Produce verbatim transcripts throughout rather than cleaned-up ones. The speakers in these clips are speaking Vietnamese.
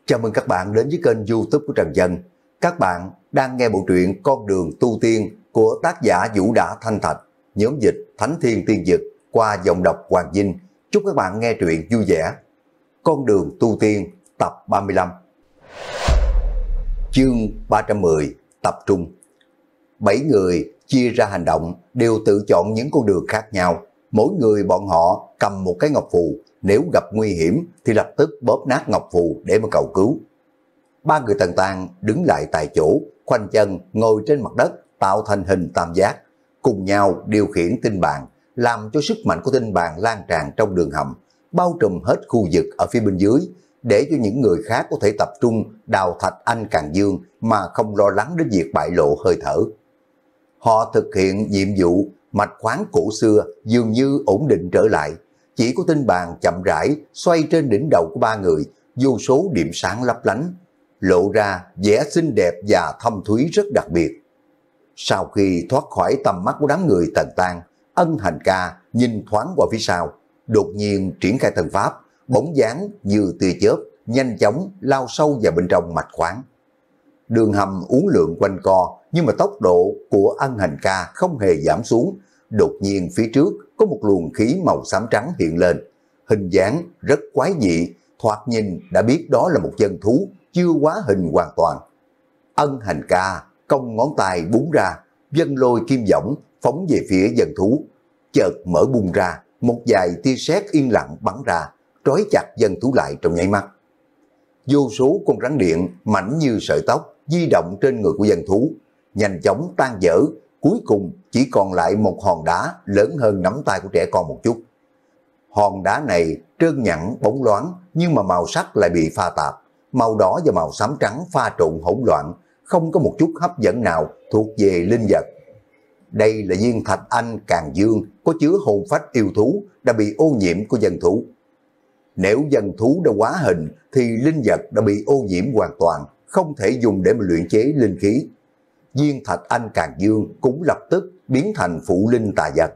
Chào mừng các bạn đến với kênh YouTube của Trần Dân. Các bạn đang nghe bộ truyện Con đường tu tiên của tác giả Vũ Đã Thanh Thạch, nhóm dịch Thánh Thiên Tiên Dực qua giọng đọc Hoàng Vinh. Chúc các bạn nghe truyện vui vẻ. Con đường tu tiên tập ba mươi lăm. Chương ba trăm mười, tập trung. Bảy người chia ra hành động đều tự chọn những con đường khác nhau. Mỗi người bọn họ cầm một cái ngọc phù, nếu gặp nguy hiểm thì lập tức bóp nát ngọc phù để mà cầu cứu. Ba người Tần Tang đứng lại tại chỗ, khoanh chân ngồi trên mặt đất tạo thành hình tam giác, cùng nhau điều khiển tinh bàn, làm cho sức mạnh của tinh bàn lan tràn trong đường hầm, bao trùm hết khu vực ở phía bên dưới, để cho những người khác có thể tập trung đào thạch anh Càng Dương mà không lo lắng đến việc bại lộ hơi thở. Họ thực hiện nhiệm vụ, mạch khoáng cổ xưa dường như ổn định trở lại, chỉ có tinh bàn chậm rãi xoay trên đỉnh đầu của ba người, vô số điểm sáng lấp lánh, lộ ra vẻ xinh đẹp và thâm thúy rất đặc biệt. Sau khi thoát khỏi tầm mắt của đám người Tần Tang, Ân Hành Ca nhìn thoáng qua phía sau, đột nhiên triển khai thần pháp, bóng dáng như tia chớp, nhanh chóng lao sâu vào bên trong mạch khoáng. Đường hầm uốn lượn quanh co, nhưng mà tốc độ của Ân Hành Ca không hề giảm xuống. Đột nhiên phía trước có một luồng khí màu xám trắng hiện lên, hình dáng rất quái dị, thoạt nhìn đã biết đó là một dân thú chưa hóa hình hoàn toàn. Ân Hành Ca cong ngón tay búng ra, vân lôi kim võng phóng về phía dân thú, chợt mở bung ra, một vài tia sét yên lặng bắn ra, trói chặt dân thú lại trong nháy mắt. Vô số con rắn điện mảnh như sợi tóc di động trên người của dân thú, nhanh chóng tan vỡ, cuối cùng chỉ còn lại một hòn đá lớn hơn nắm tay của trẻ con một chút. Hòn đá này trơn nhẵn bóng loáng, nhưng mà màu sắc lại bị pha tạp, màu đỏ và màu xám trắng pha trộn hỗn loạn, không có một chút hấp dẫn nào thuộc về linh vật. Đây là viên thạch anh Càng Dương, có chứa hồn phách yêu thú đã bị ô nhiễm của dân thú. Nếu dân thú đã hóa hình thì linh vật đã bị ô nhiễm hoàn toàn, không thể dùng để mà luyện chế linh khí. Viên thạch anh Càng Dương cũng lập tức biến thành phụ linh tà vật.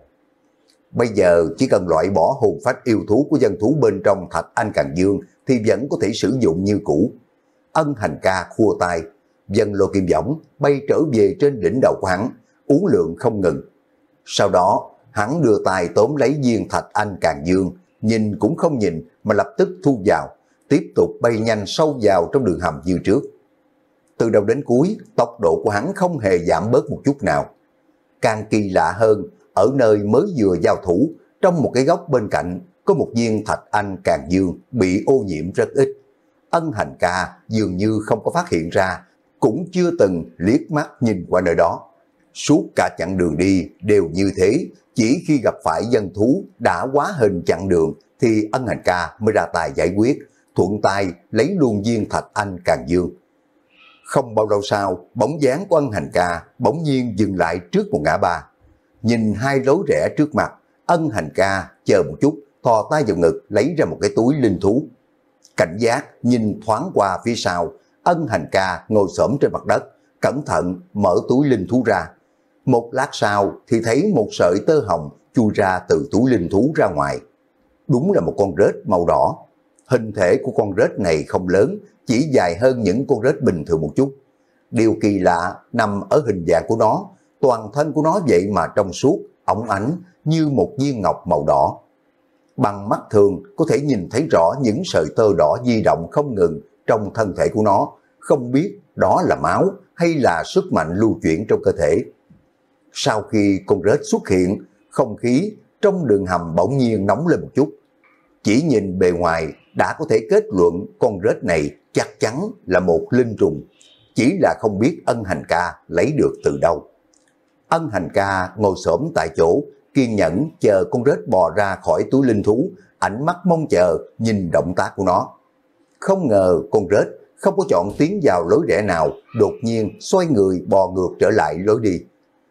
Bây giờ chỉ cần loại bỏ hồn phách yêu thú của dân thú bên trong thạch anh Càng Dương thì vẫn có thể sử dụng như cũ. Ân Hành Ca khua tay, vân lô kim võng bay trở về trên đỉnh đầu của hắn, uốn lượn không ngừng. Sau đó hắn đưa tay tóm lấy viên thạch anh Càng Dương, nhìn cũng không nhìn mà lập tức thu vào, tiếp tục bay nhanh sâu vào trong đường hầm như trước. Từ đầu đến cuối, tốc độ của hắn không hề giảm bớt một chút nào. Càng kỳ lạ hơn, ở nơi mới vừa giao thủ, trong một cái góc bên cạnh, có một viên thạch anh Càng Dương bị ô nhiễm rất ít. Ân Hành Ca dường như không có phát hiện ra, cũng chưa từng liếc mắt nhìn qua nơi đó. Suốt cả chặng đường đi đều như thế, chỉ khi gặp phải dân thú đã hóa hình chặn đường thì Ân Hành Ca mới ra tay giải quyết, thuận tay lấy luôn viên thạch anh Càng Dương. Không bao lâu sau, bóng dáng của Ân Hành Ca bỗng nhiên dừng lại trước một ngã ba. Nhìn hai lối rẽ trước mặt, Ân Hành Ca chờ một chút, thò tay vào ngực lấy ra một cái túi linh thú. Cảnh giác nhìn thoáng qua phía sau, Ân Hành Ca ngồi xổm trên mặt đất, cẩn thận mở túi linh thú ra. Một lát sau thì thấy một sợi tơ hồng chui ra từ túi linh thú ra ngoài. Đúng là một con rết màu đỏ. Hình thể của con rết này không lớn, chỉ dài hơn những con rết bình thường một chút. Điều kỳ lạ nằm ở hình dạng của nó, toàn thân của nó vậy mà trong suốt, óng ánh như một viên ngọc màu đỏ. Bằng mắt thường có thể nhìn thấy rõ những sợi tơ đỏ di động không ngừng trong thân thể của nó, không biết đó là máu hay là sức mạnh lưu chuyển trong cơ thể. Sau khi con rết xuất hiện, không khí trong đường hầm bỗng nhiên nóng lên một chút. Chỉ nhìn bề ngoài đã có thể kết luận con rết này chắc chắn là một linh trùng, chỉ là không biết Ân Hành Ca lấy được từ đâu. Ân Hành Ca ngồi xổm tại chỗ, kiên nhẫn chờ con rết bò ra khỏi túi linh thú, ánh mắt mong chờ nhìn động tác của nó. Không ngờ con rết không có chọn tiến vào lối rẽ nào, đột nhiên xoay người bò ngược trở lại lối đi.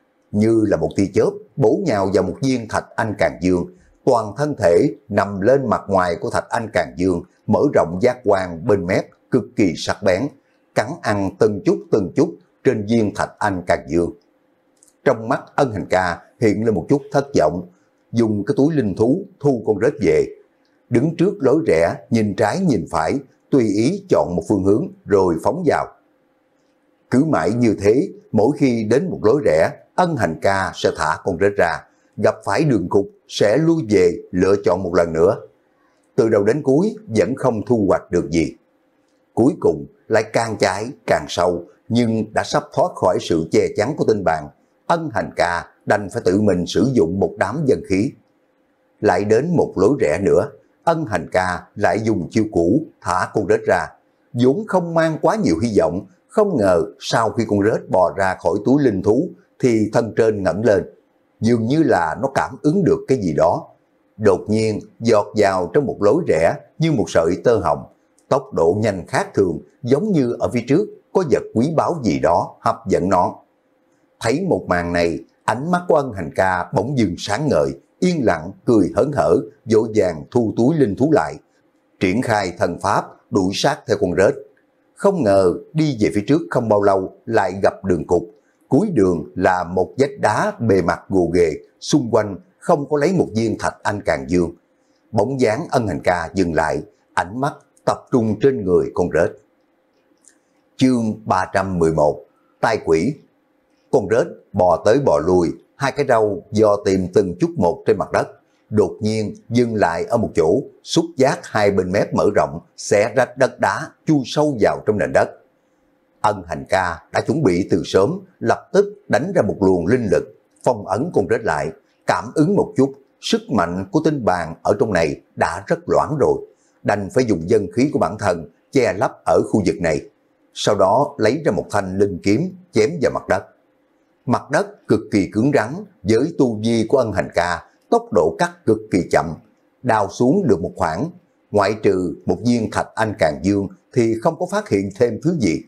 Như là một tia chớp bổ nhào vào một viên thạch anh Càng Dương, toàn thân thể nằm lên mặt ngoài của thạch anh Càng Dương, mở rộng giác quan bên mép cực kỳ sắc bén, cắn ăn từng chút từng chút trên viên thạch anh Càng Dương. Trong mắt Ân Hành Ca hiện lên một chút thất vọng, dùng cái túi linh thú thu con rết về. Đứng trước lối rẽ, nhìn trái nhìn phải, tùy ý chọn một phương hướng rồi phóng vào. Cứ mãi như thế, mỗi khi đến một lối rẽ, Ân Hành Ca sẽ thả con rết ra, gặp phải đường cụt sẽ lui về lựa chọn một lần nữa. Từ đầu đến cuối vẫn không thu hoạch được gì. Cuối cùng lại càng chạy càng sâu, nhưng đã sắp thoát khỏi sự che chắn của tinh bàn. Ân Hành Ca đành phải tự mình sử dụng một đám dân khí. Lại đến một lối rẽ nữa, Ân Hành Ca lại dùng chiêu cũ thả con rết ra. vốn không mang quá nhiều hy vọng, không ngờ sau khi con rết bò ra khỏi túi linh thú thì thân trên ngẩng lên, dường như là nó cảm ứng được cái gì đó. Đột nhiên giọt vào trong một lối rẽ như một sợi tơ hồng, tốc độ nhanh khác thường, giống như ở phía trước có vật quý báu gì đó hấp dẫn nó. Thấy một màn này, ánh mắt của Ân Hành Ca bỗng dưng sáng ngời, yên lặng cười hớn hở, vội vàng thu túi linh thú lại, triển khai thần pháp đuổi sát theo con rết. Không ngờ đi về phía trước không bao lâu lại gặp đường cụt, cuối đường là một vách đá bề mặt gồ ghề, xung quanh không có lấy một viên thạch anh càng dương. Bóng dáng Ân Hành Ca dừng lại, ánh mắt tập trung trên người con rết. Chương ba trăm mười một, tai quỷ. Con rết bò tới bò lui, hai cái râu dò tìm từng chút một trên mặt đất, đột nhiên dừng lại ở một chỗ, xúc giác hai bên mép mở rộng, xẻ rách đất đá, chui sâu vào trong nền đất. Ân Hành Ca đã chuẩn bị từ sớm, lập tức đánh ra một luồng linh lực, phong ấn con rết lại, cảm ứng một chút, sức mạnh của tinh bàn ở trong này đã rất loãng rồi, đành phải dùng dân khí của bản thân che lấp ở khu vực này. Sau đó lấy ra một thanh linh kiếm chém vào mặt đất. Mặt đất cực kỳ cứng rắn, với tu vi của Ân Hành Ca, tốc độ cắt cực kỳ chậm, đào xuống được một khoảng, ngoại trừ một viên thạch anh càng dương thì không có phát hiện thêm thứ gì.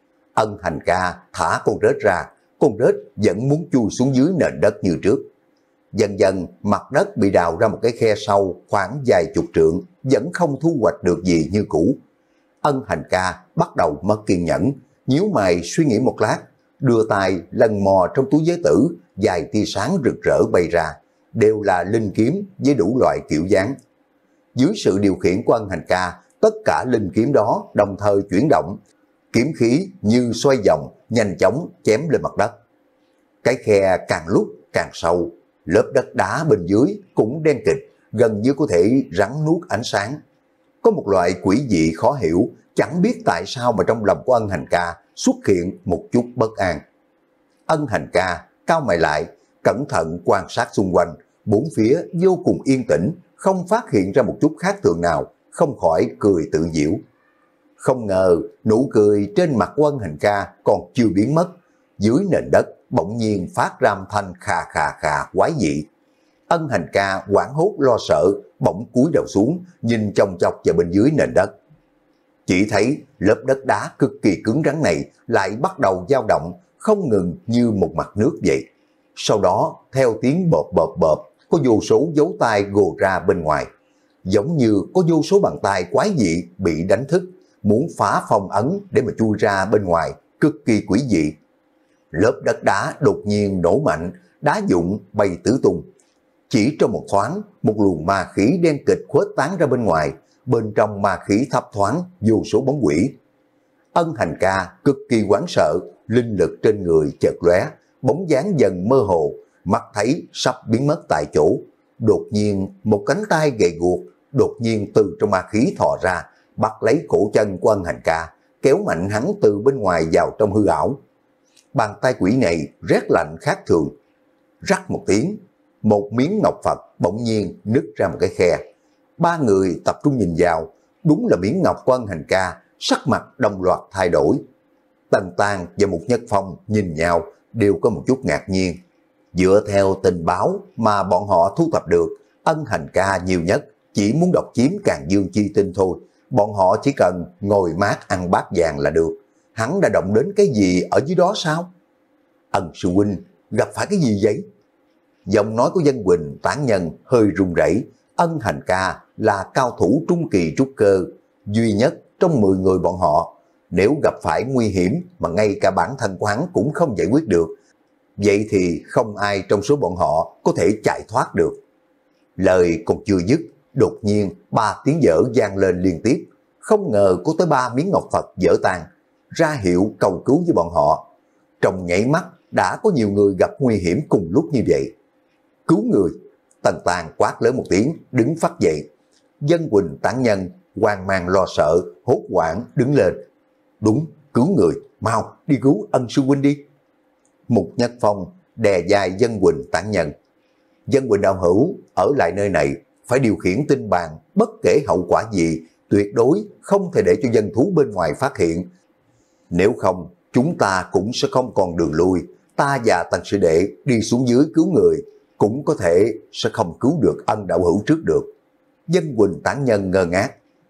Ân Hành Ca thả con rết ra, con rết vẫn muốn chui xuống dưới nền đất như trước. Dần dần mặt đất bị đào ra một cái khe sâu khoảng vài chục trượng, vẫn không thu hoạch được gì như cũ. Ân Hành Ca bắt đầu mất kiên nhẫn, nhíu mày suy nghĩ một lát, đưa tay lần mò trong túi giới tử, vài tia sáng rực rỡ bay ra, đều là linh kiếm với đủ loại kiểu dáng. Dưới sự điều khiển của Ân Hành Ca, tất cả linh kiếm đó đồng thời chuyển động, kiếm khí như xoay vòng, nhanh chóng chém lên mặt đất. Cái khe càng lúc càng sâu, lớp đất đá bên dưới cũng đen kịt, gần như có thể rắn nuốt ánh sáng. Có một loại quỷ dị khó hiểu, chẳng biết tại sao mà trong lòng của Ân Hành Ca xuất hiện một chút bất an. Ân Hành Ca cau mày lại, cẩn thận quan sát xung quanh, bốn phía vô cùng yên tĩnh, không phát hiện ra một chút khác thường nào, không khỏi cười tự giễu. Không ngờ nụ cười trên mặt của Ân Hành Ca còn chưa biến mất, dưới nền đất bỗng nhiên phát ra âm thanh khà khà khà quái dị. Ân Hành Ca hoảng hốt lo sợ, bỗng cúi đầu xuống, nhìn chòng chọc vào bên dưới nền đất. Chỉ thấy lớp đất đá cực kỳ cứng rắn này lại bắt đầu dao động, không ngừng như một mặt nước vậy. Sau đó theo tiếng bợp bợp bợp, có vô số dấu tay gồ ra bên ngoài, giống như có vô số bàn tay quái dị bị đánh thức, muốn phá phong ấn để mà chui ra bên ngoài, cực kỳ quỷ dị. Lớp đất đá đột nhiên nổ mạnh, đá vụn bay tứ tung. Chỉ trong một thoáng, một luồng ma khí đen kịch khuếch tán ra bên ngoài, bên trong ma khí thấp thoáng vô số bóng quỷ. Ân Hành Ca cực kỳ hoảng sợ, linh lực trên người chợt lóe, bóng dáng dần mơ hồ, mắt thấy sắp biến mất tại chỗ. Đột nhiên một cánh tay gầy guộc đột nhiên từ trong ma khí thò ra, bắt lấy cổ chân của Ân Hành Ca, kéo mạnh hắn từ bên ngoài vào trong hư ảo. Bàn tay quỷ này rét lạnh khác thường. Rắc một tiếng, một miếng ngọc Phật bỗng nhiên nứt ra một cái khe. Ba người tập trung nhìn vào, đúng là miếng ngọc của Ân Hành Ca, sắc mặt đồng loạt thay đổi. Tần Tàng và Mục Nhất Phong nhìn nhau đều có một chút ngạc nhiên. Dựa theo tình báo mà bọn họ thu thập được, Ân Hành Ca nhiều nhất chỉ muốn độc chiếm Càn Dương Chi Tinh thôi. Bọn họ chỉ cần ngồi mát ăn bát vàng là được. Hắn đã động đến cái gì ở dưới đó sao? Ân sư huynh, gặp phải cái gì vậy? Giọng nói của Dân Quỳnh tán nhân hơi run rẩy. Ân Hành Ca là cao thủ trung kỳ trúc cơ, duy nhất trong mười người bọn họ. Nếu gặp phải nguy hiểm mà ngay cả bản thân của hắn cũng không giải quyết được, vậy thì không ai trong số bọn họ có thể chạy thoát được. Lời còn chưa dứt, đột nhiên ba tiếng dở vang lên liên tiếp. không ngờ có tới ba miếng ngọc Phật vỡ tan, ra hiệu cầu cứu với bọn họ. Trong nhảy mắt đã có nhiều người gặp nguy hiểm cùng lúc như vậy. Cứu người! Tần Tàn quát lớn một tiếng, đứng phắt dậy. Dân Quỳnh tán nhân hoang mang lo sợ, hốt hoảng đứng lên. Đúng, cứu người, mau đi cứu Ân sư huynh đi. Mục Nhất Phong đè dài Dân Quỳnh tán nhân. Dân Quỳnh đạo hữu ở lại nơi này, phải điều khiển tinh bàn, bất kể hậu quả gì, tuyệt đối không thể để cho dân thú bên ngoài phát hiện. Nếu không, chúng ta cũng sẽ không còn đường lui. Ta và Tần sư đệ đi xuống dưới cứu người, cũng có thể sẽ không cứu được Ân đạo hữu trước được. Dân Quỳnh tán nhân ngơ ngác.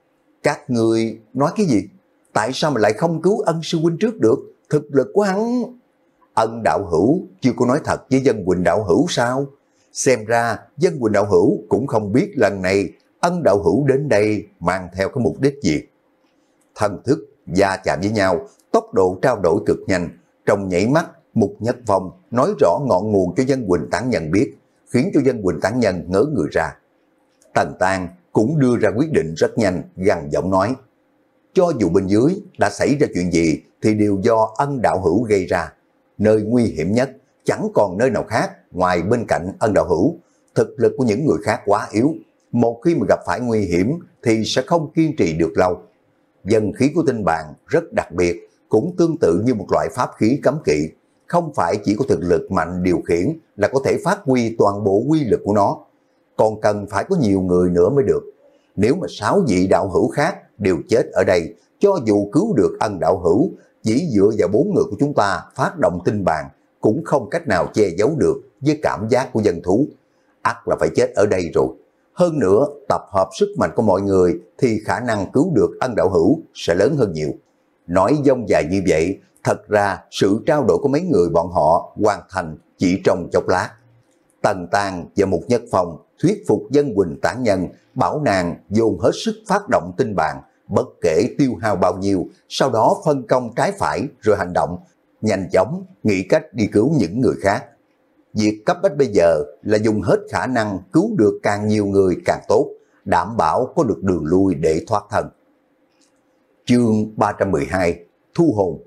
Các ngươi nói cái gì? Tại sao mà lại không cứu Ân sư huynh trước được? Thực lực của hắn... Ân đạo hữu chưa có nói thật với Dân Quỳnh đạo hữu sao? Xem ra Dân Quỳnh đạo hữu cũng không biết lần này Ân đạo hữu đến đây mang theo cái mục đích gì. Thần thức va chạm với nhau, tốc độ trao đổi cực nhanh. Trong nhảy mắt, Mục Nhất Phong nói rõ ngọn nguồn cho Dân Quỳnh tán nhân biết, khiến cho Dân Quỳnh tán nhân ngớ người ra. Tần Tàn cũng đưa ra quyết định rất nhanh, gằn giọng nói. Cho dù bên dưới đã xảy ra chuyện gì thì đều do Ân đạo hữu gây ra. Nơi nguy hiểm nhất chẳng còn nơi nào khác ngoài bên cạnh Ân đạo hữu. Thực lực của những người khác quá yếu, một khi mà gặp phải nguy hiểm thì sẽ không kiên trì được lâu. Dân khí của tinh bàn rất đặc biệt, cũng tương tự như một loại pháp khí cấm kỵ. Không phải chỉ có thực lực mạnh điều khiển là có thể phát huy toàn bộ quy lực của nó, còn cần phải có nhiều người nữa mới được. Nếu mà sáu vị đạo hữu khác đều chết ở đây, cho dù cứu được Ân đạo hữu, chỉ dựa vào bốn người của chúng ta phát động tinh bàn cũng không cách nào che giấu được với cảm giác của dân thú. Ắt là phải chết ở đây rồi. Hơn nữa, tập hợp sức mạnh của mọi người thì khả năng cứu được Ân đạo hữu sẽ lớn hơn nhiều. Nói dông dài như vậy, thật ra sự trao đổi của mấy người bọn họ hoàn thành chỉ trong chốc lát. Tần Tàn và Mục Nhất Phong thuyết phục Dân Quỳnh tán nhân, bảo nàng dồn hết sức phát động tinh bàn, bất kể tiêu hao bao nhiêu, sau đó phân công trái phải rồi hành động, nhanh chóng nghĩ cách đi cứu những người khác. Việc cấp bách bây giờ là dùng hết khả năng cứu được càng nhiều người càng tốt, đảm bảo có được đường lui để thoát thân. Chương ba trăm mười hai Thu hồn.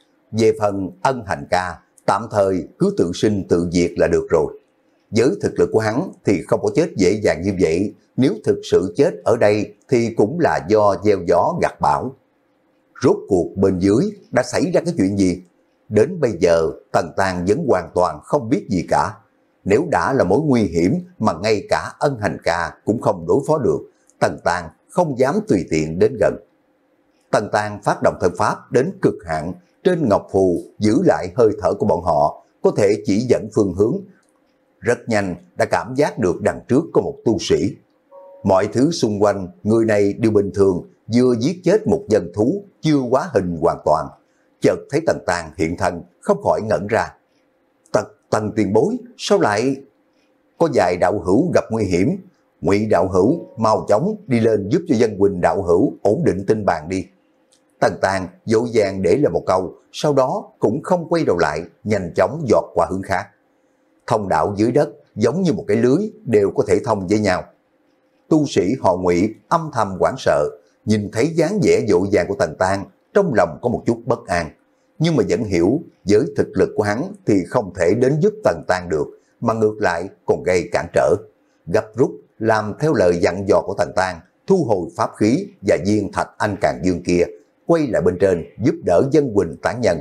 Về phần Ân hành ca, tạm thời cứ tự sinh tự diệt là được rồi. Với thực lực của hắn thì không có chết dễ dàng như vậy, nếu thực sự chết ở đây thì cũng là do gieo gió gặt bão. Rốt cuộc bên dưới đã xảy ra cái chuyện gì? Đến bây giờ Tần Tàn vẫn hoàn toàn không biết gì cả. Nếu đã là mối nguy hiểm mà ngay cả Ân hành ca cũng không đối phó được, Tần Tàn không dám tùy tiện đến gần. Tần Tàn phát động thân pháp đến cực hạn, trên ngọc phù giữ lại hơi thở của bọn họ, có thể chỉ dẫn phương hướng. Rất nhanh đã cảm giác được đằng trước có một tu sĩ. Mọi thứ xung quanh người này đều bình thường, vừa giết chết một dân thú chưa hóa hình hoàn toàn. Chợt thấy Tần Tàn hiện thân, không khỏi ngẩn ra. Tần, Tần tiền bối, sao lại... Có vài đạo hữu gặp nguy hiểm, Ngụy đạo hữu mau chóng đi lên giúp cho Dân Quỳnh đạo hữu ổn định tinh bàn đi. Tần Tàn dỗ dàng để là một câu, sau đó cũng không quay đầu lại, nhanh chóng dọt qua hướng khác. Thông đạo dưới đất giống như một cái lưới đều có thể thông với nhau. Tu sĩ họ Ngụy âm thầm hoảng sợ, nhìn thấy dáng vẻ dỗ dàng của Tần Tàn, trong lòng có một chút bất an, nhưng mà vẫn hiểu với thực lực của hắn thì không thể đến giúp Tần Tàn được, mà ngược lại còn gây cản trở. Gấp rút làm theo lời dặn dò của Tần Tàn, thu hồi pháp khí và viên thạch anh càng dương kia, quay lại bên trên giúp đỡ Dân Quỳnh tán nhân.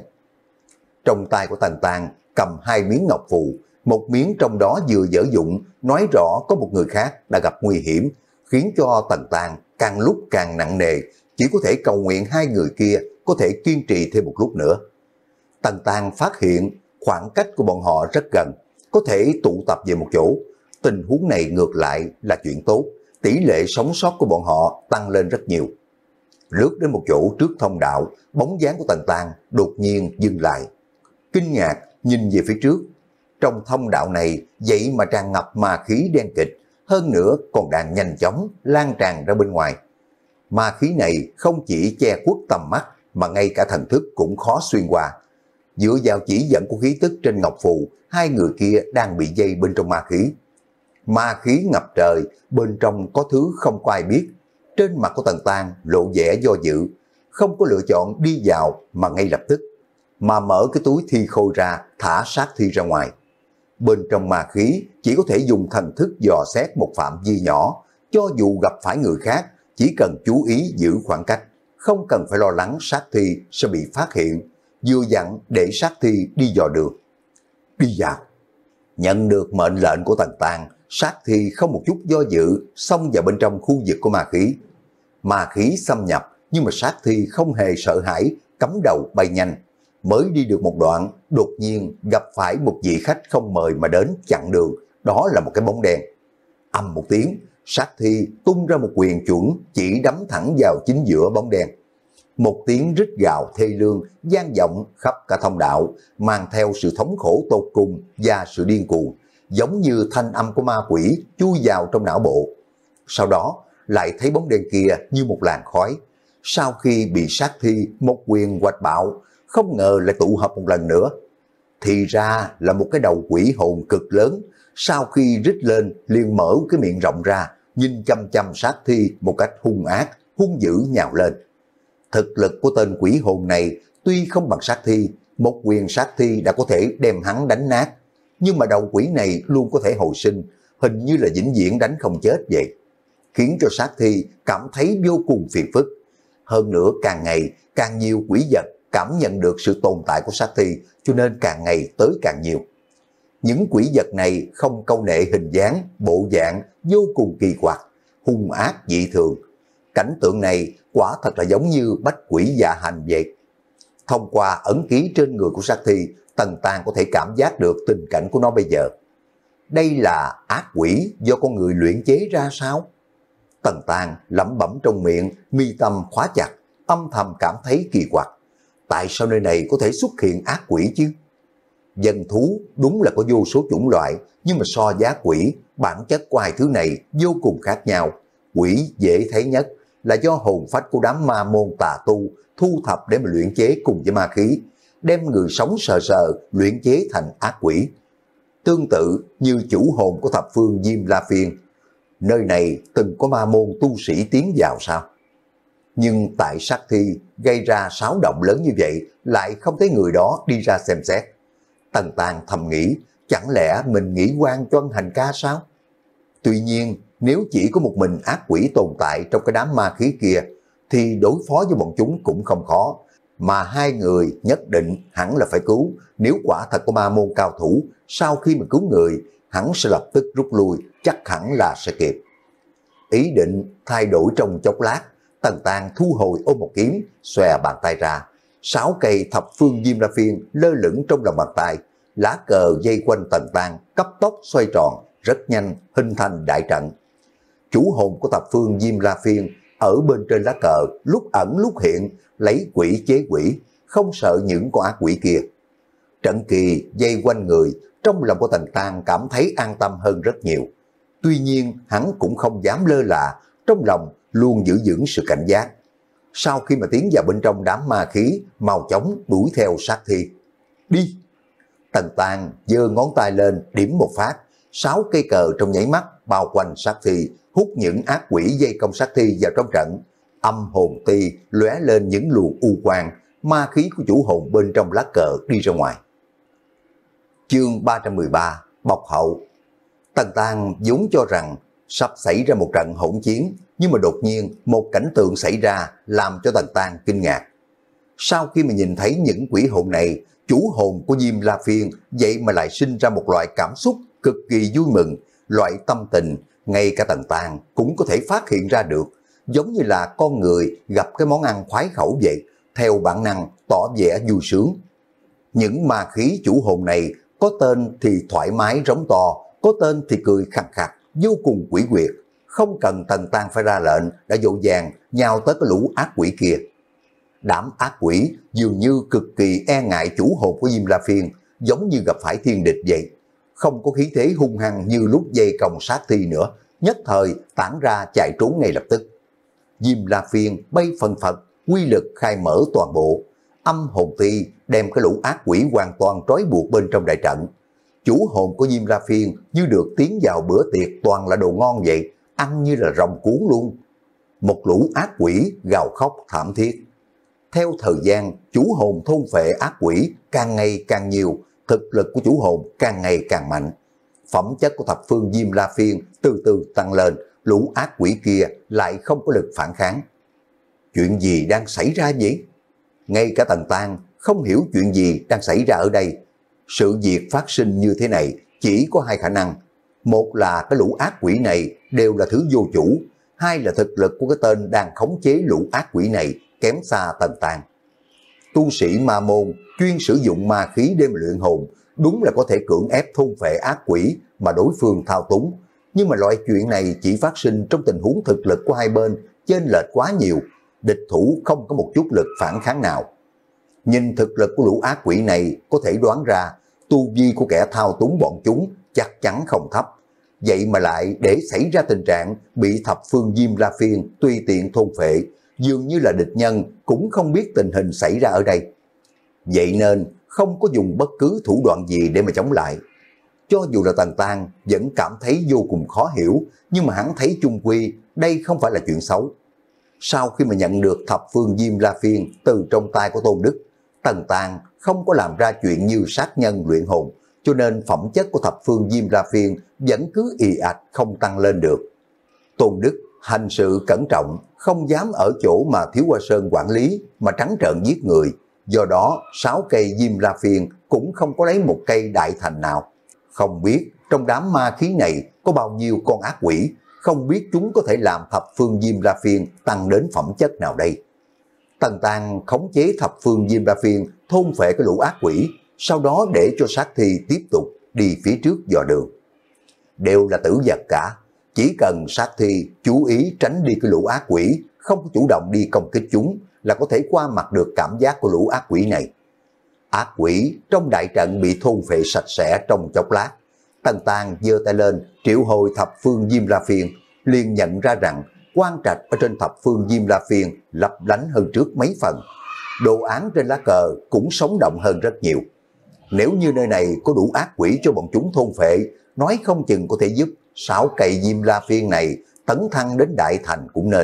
Trong tay của Tần Tàn cầm hai miếng ngọc phù, một miếng trong đó vừa dở dụng, nói rõ có một người khác đã gặp nguy hiểm, khiến cho Tần Tàn càng lúc càng nặng nề, chỉ có thể cầu nguyện hai người kia có thể kiên trì thêm một lúc nữa. Tần Tàn phát hiện khoảng cách của bọn họ rất gần, có thể tụ tập về một chỗ. Tình huống này ngược lại là chuyện tốt, tỷ lệ sống sót của bọn họ tăng lên rất nhiều. Lướt đến một chỗ trước thông đạo, bóng dáng của Tần Tàn đột nhiên dừng lại. Kinh ngạc nhìn về phía trước. Trong thông đạo này vậy mà tràn ngập ma khí đen kịt, hơn nữa còn đang nhanh chóng lan tràn ra bên ngoài. Ma khí này không chỉ che khuất tầm mắt mà ngay cả thần thức cũng khó xuyên qua. Dựa vào chỉ dẫn của khí tức trên ngọc phù, hai người kia đang bị dây bên trong ma khí. Ma khí ngập trời, bên trong có thứ không có ai biết. Trên mặt của Tần Tang lộ vẻ do dự, không có lựa chọn đi vào mà ngay lập tức, mà mở cái túi thi khôi ra, thả sát thi ra ngoài. Bên trong ma khí chỉ có thể dùng thần thức dò xét một phạm vi nhỏ, cho dù gặp phải người khác, chỉ cần chú ý giữ khoảng cách, không cần phải lo lắng sát thi sẽ bị phát hiện, vừa dặn để sát thi đi dò đường. Đi vào. Nhận được mệnh lệnh của Tần Tang, sát thi không một chút do dự, xông vào bên trong khu vực của ma khí. Ma khí xâm nhập, nhưng mà sát thi không hề sợ hãi, cắm đầu bay nhanh. Mới đi được một đoạn, đột nhiên gặp phải một vị khách không mời mà đến chặn đường, đó là một cái bóng đen. Âm một tiếng, sát thi tung ra một quyền chuẩn chỉ đấm thẳng vào chính giữa bóng đen. Một tiếng rít gào thê lương vang vọng khắp cả thông đạo, mang theo sự thống khổ tột cùng và sự điên cuồng, giống như thanh âm của ma quỷ chui vào trong não bộ. Sau đó lại thấy bóng đen kia như một làn khói. Sau khi bị sát thi một quyền quạch bạo, không ngờ lại tụ hợp một lần nữa. Thì ra là một cái đầu quỷ hồn cực lớn, sau khi rít lên liền mở cái miệng rộng ra, nhìn chăm chăm sát thi một cách hung ác, hung dữ nhào lên. Thực lực của tên quỷ hồn này tuy không bằng sát thi, một quyền sát thi đã có thể đem hắn đánh nát, nhưng mà đầu quỷ này luôn có thể hồi sinh, hình như là vĩnh viễn đánh không chết vậy, khiến cho sát thi cảm thấy vô cùng phiền phức. Hơn nữa càng ngày càng nhiều quỷ vật cảm nhận được sự tồn tại của sát thi, cho nên càng ngày tới càng nhiều. Những quỷ vật này không câu nệ hình dáng, bộ dạng vô cùng kỳ quặc, hung ác dị thường. Cảnh tượng này quả thật là giống như bách quỷ dạ hành vậy. Thông qua ấn ký trên người của sát thi, Tần Tang có thể cảm giác được tình cảnh của nó bây giờ. Đây là ác quỷ do con người luyện chế ra sao? Tần Tang lẩm bẩm trong miệng, mi tâm khóa chặt, âm thầm cảm thấy kỳ quặc. Tại sao nơi này có thể xuất hiện ác quỷ chứ? Dân thú đúng là có vô số chủng loại, nhưng mà so giá quỷ, bản chất của hai thứ này vô cùng khác nhau. Quỷ dễ thấy nhất là do hồn phách của đám ma môn tà tu thu thập để mà luyện chế cùng với ma khí, đem người sống sờ sờ luyện chế thành ác quỷ. Tương tự như chủ hồn của thập phương Diêm La Phiên, nơi này từng có ma môn tu sĩ tiến vào sao? Nhưng tại sát thi gây ra xáo động lớn như vậy, lại không thấy người đó đi ra xem xét. Tần Tang thầm nghĩ, chẳng lẽ mình nghĩ quan cho hành ca sao? Tuy nhiên, nếu chỉ có một mình ác quỷ tồn tại trong cái đám ma khí kia, thì đối phó với bọn chúng cũng không khó. Mà hai người nhất định hẳn là phải cứu, nếu quả thật có ma môn cao thủ, sau khi mà cứu người, hắn sẽ lập tức rút lui, chắc hẳn là sẽ kịp. Ý định thay đổi trong chốc lát, Tần Tang thu hồi ôm một kiếm, xòe bàn tay ra. Sáu cây thập phương Diêm La Phiên lơ lửng trong lòng bàn tay, lá cờ dây quanh Tần Tang cấp tốc xoay tròn, rất nhanh hình thành đại trận. Chủ hồn của thập phương Diêm La Phiên ở bên trên lá cờ lúc ẩn lúc hiện, lấy quỷ chế quỷ, không sợ những con ác quỷ kia. Trận kỳ dây quanh người, trong lòng của Tần Tang cảm thấy an tâm hơn rất nhiều. Tuy nhiên hắn cũng không dám lơ là, trong lòng luôn giữ vững sự cảnh giác. Sau khi mà tiến vào bên trong đám ma khí, mau chóng đuổi theo sát thi. Đi! Tần Tang giơ ngón tay lên điểm một phát, sáu cây cờ trong nháy mắt bao quanh sát thi, hút những ác quỷ dây công sát thi vào trong trận. Âm hồn ti lóe lên những luồng u quang, ma khí của chủ hồn bên trong lá cờ đi ra ngoài. Chương ba trăm mười ba, bọc hậu. Tần Tang vốn cho rằng sắp xảy ra một trận hỗn chiến, nhưng mà đột nhiên một cảnh tượng xảy ra làm cho Tần Tang kinh ngạc. Sau khi mà nhìn thấy những quỷ hồn này, chủ hồn của Diêm La Phiên vậy mà lại sinh ra một loại cảm xúc cực kỳ vui mừng, loại tâm tình ngay cả Tần Tang cũng có thể phát hiện ra được, giống như là con người gặp cái món ăn khoái khẩu vậy, theo bản năng tỏ vẻ vui sướng. Những ma khí chủ hồn này có tên thì thoải mái rống to, có tên thì cười khặt khặt, vô cùng quỷ quyệt, không cần Tần Tang phải ra lệnh đã dội vàng nhào tới cái lũ ác quỷ kia. Đám ác quỷ dường như cực kỳ e ngại chủ hồn của Diêm La Phiên, giống như gặp phải thiên địch vậy, không có khí thế hung hăng như lúc dây còng sát thi nữa, nhất thời tản ra chạy trốn ngay lập tức. Diêm La Phiên bay phần phật, quy lực khai mở toàn bộ, âm hồn ti đem cái lũ ác quỷ hoàn toàn trói buộc bên trong đại trận. Chủ hồn của Diêm La Phiên như được tiến vào bữa tiệc toàn là đồ ngon vậy, ăn như là rồng cuốn luôn. một lũ ác quỷ gào khóc thảm thiết. Theo thời gian, chủ hồn thôn phệ ác quỷ càng ngày càng nhiều, thực lực của chủ hồn càng ngày càng mạnh. Phẩm chất của thập phương Diêm La Phiên từ từ tăng lên, lũ ác quỷ kia lại không có lực phản kháng. Chuyện gì đang xảy ra vậy? Ngay cả Tần Tang không hiểu chuyện gì đang xảy ra ở đây. Sự việc phát sinh như thế này chỉ có hai khả năng. Một là cái lũ ác quỷ này đều là thứ vô chủ, hai là thực lực của cái tên đang khống chế lũ ác quỷ này kém xa Tần Tang. Tu sĩ ma môn chuyên sử dụng ma khí để luyện hồn, đúng là có thể cưỡng ép thôn phệ ác quỷ mà đối phương thao túng. Nhưng mà loại chuyện này chỉ phát sinh trong tình huống thực lực của hai bên chênh lệch quá nhiều, địch thủ không có một chút lực phản kháng nào. Nhìn thực lực của lũ ác quỷ này có thể đoán ra tu vi của kẻ thao túng bọn chúng chắc chắn không thấp. Vậy mà lại để xảy ra tình trạng bị thập phương Diêm La Phiên tùy tiện thôn phệ, dường như là địch nhân cũng không biết tình hình xảy ra ở đây. Vậy nên không có dùng bất cứ thủ đoạn gì để mà chống lại. Cho dù là Tần Tang vẫn cảm thấy vô cùng khó hiểu, nhưng mà hắn thấy chung quy đây không phải là chuyện xấu. Sau khi mà nhận được thập phương Diêm La Phiên từ trong tay của Tôn Đức, Tần Tang không có làm ra chuyện như sát nhân luyện hồn, cho nên phẩm chất của thập phương Diêm La Phiên vẫn cứ ì ạch không tăng lên được. Tôn Đức hành sự cẩn trọng, không dám ở chỗ mà Thiếu Hoa Sơn quản lý mà trắng trợn giết người. Do đó, sáu cây Diêm La Phiên cũng không có lấy một cây đại thành nào. Không biết trong đám ma khí này có bao nhiêu con ác quỷ, không biết chúng có thể làm thập phương Diêm La Phiên tăng đến phẩm chất nào đây. Tần Tang khống chế thập phương Diêm La Phiên thôn phệ cái lũ ác quỷ, sau đó để cho sát thi tiếp tục đi phía trước dò đường. Đều là tử vật cả, chỉ cần sát thi chú ý tránh đi cái lũ ác quỷ, không có chủ động đi công kích chúng là có thể qua mặt được cảm giác của lũ ác quỷ này. Ác quỷ trong đại trận bị thôn phệ sạch sẽ trong chốc lát. Tần Tang giơ tay lên triệu hồi thập phương Diêm La Phiên, liền nhận ra rằng quan trạch ở trên thập phương Diêm La Phiên lấp lánh hơn trước mấy phần. Đồ án trên lá cờ cũng sống động hơn rất nhiều. Nếu như nơi này có đủ ác quỷ cho bọn chúng thôn phệ, nói không chừng có thể giúp sáu cây Diêm La Phiên này tấn thăng đến đại thành cũng nên.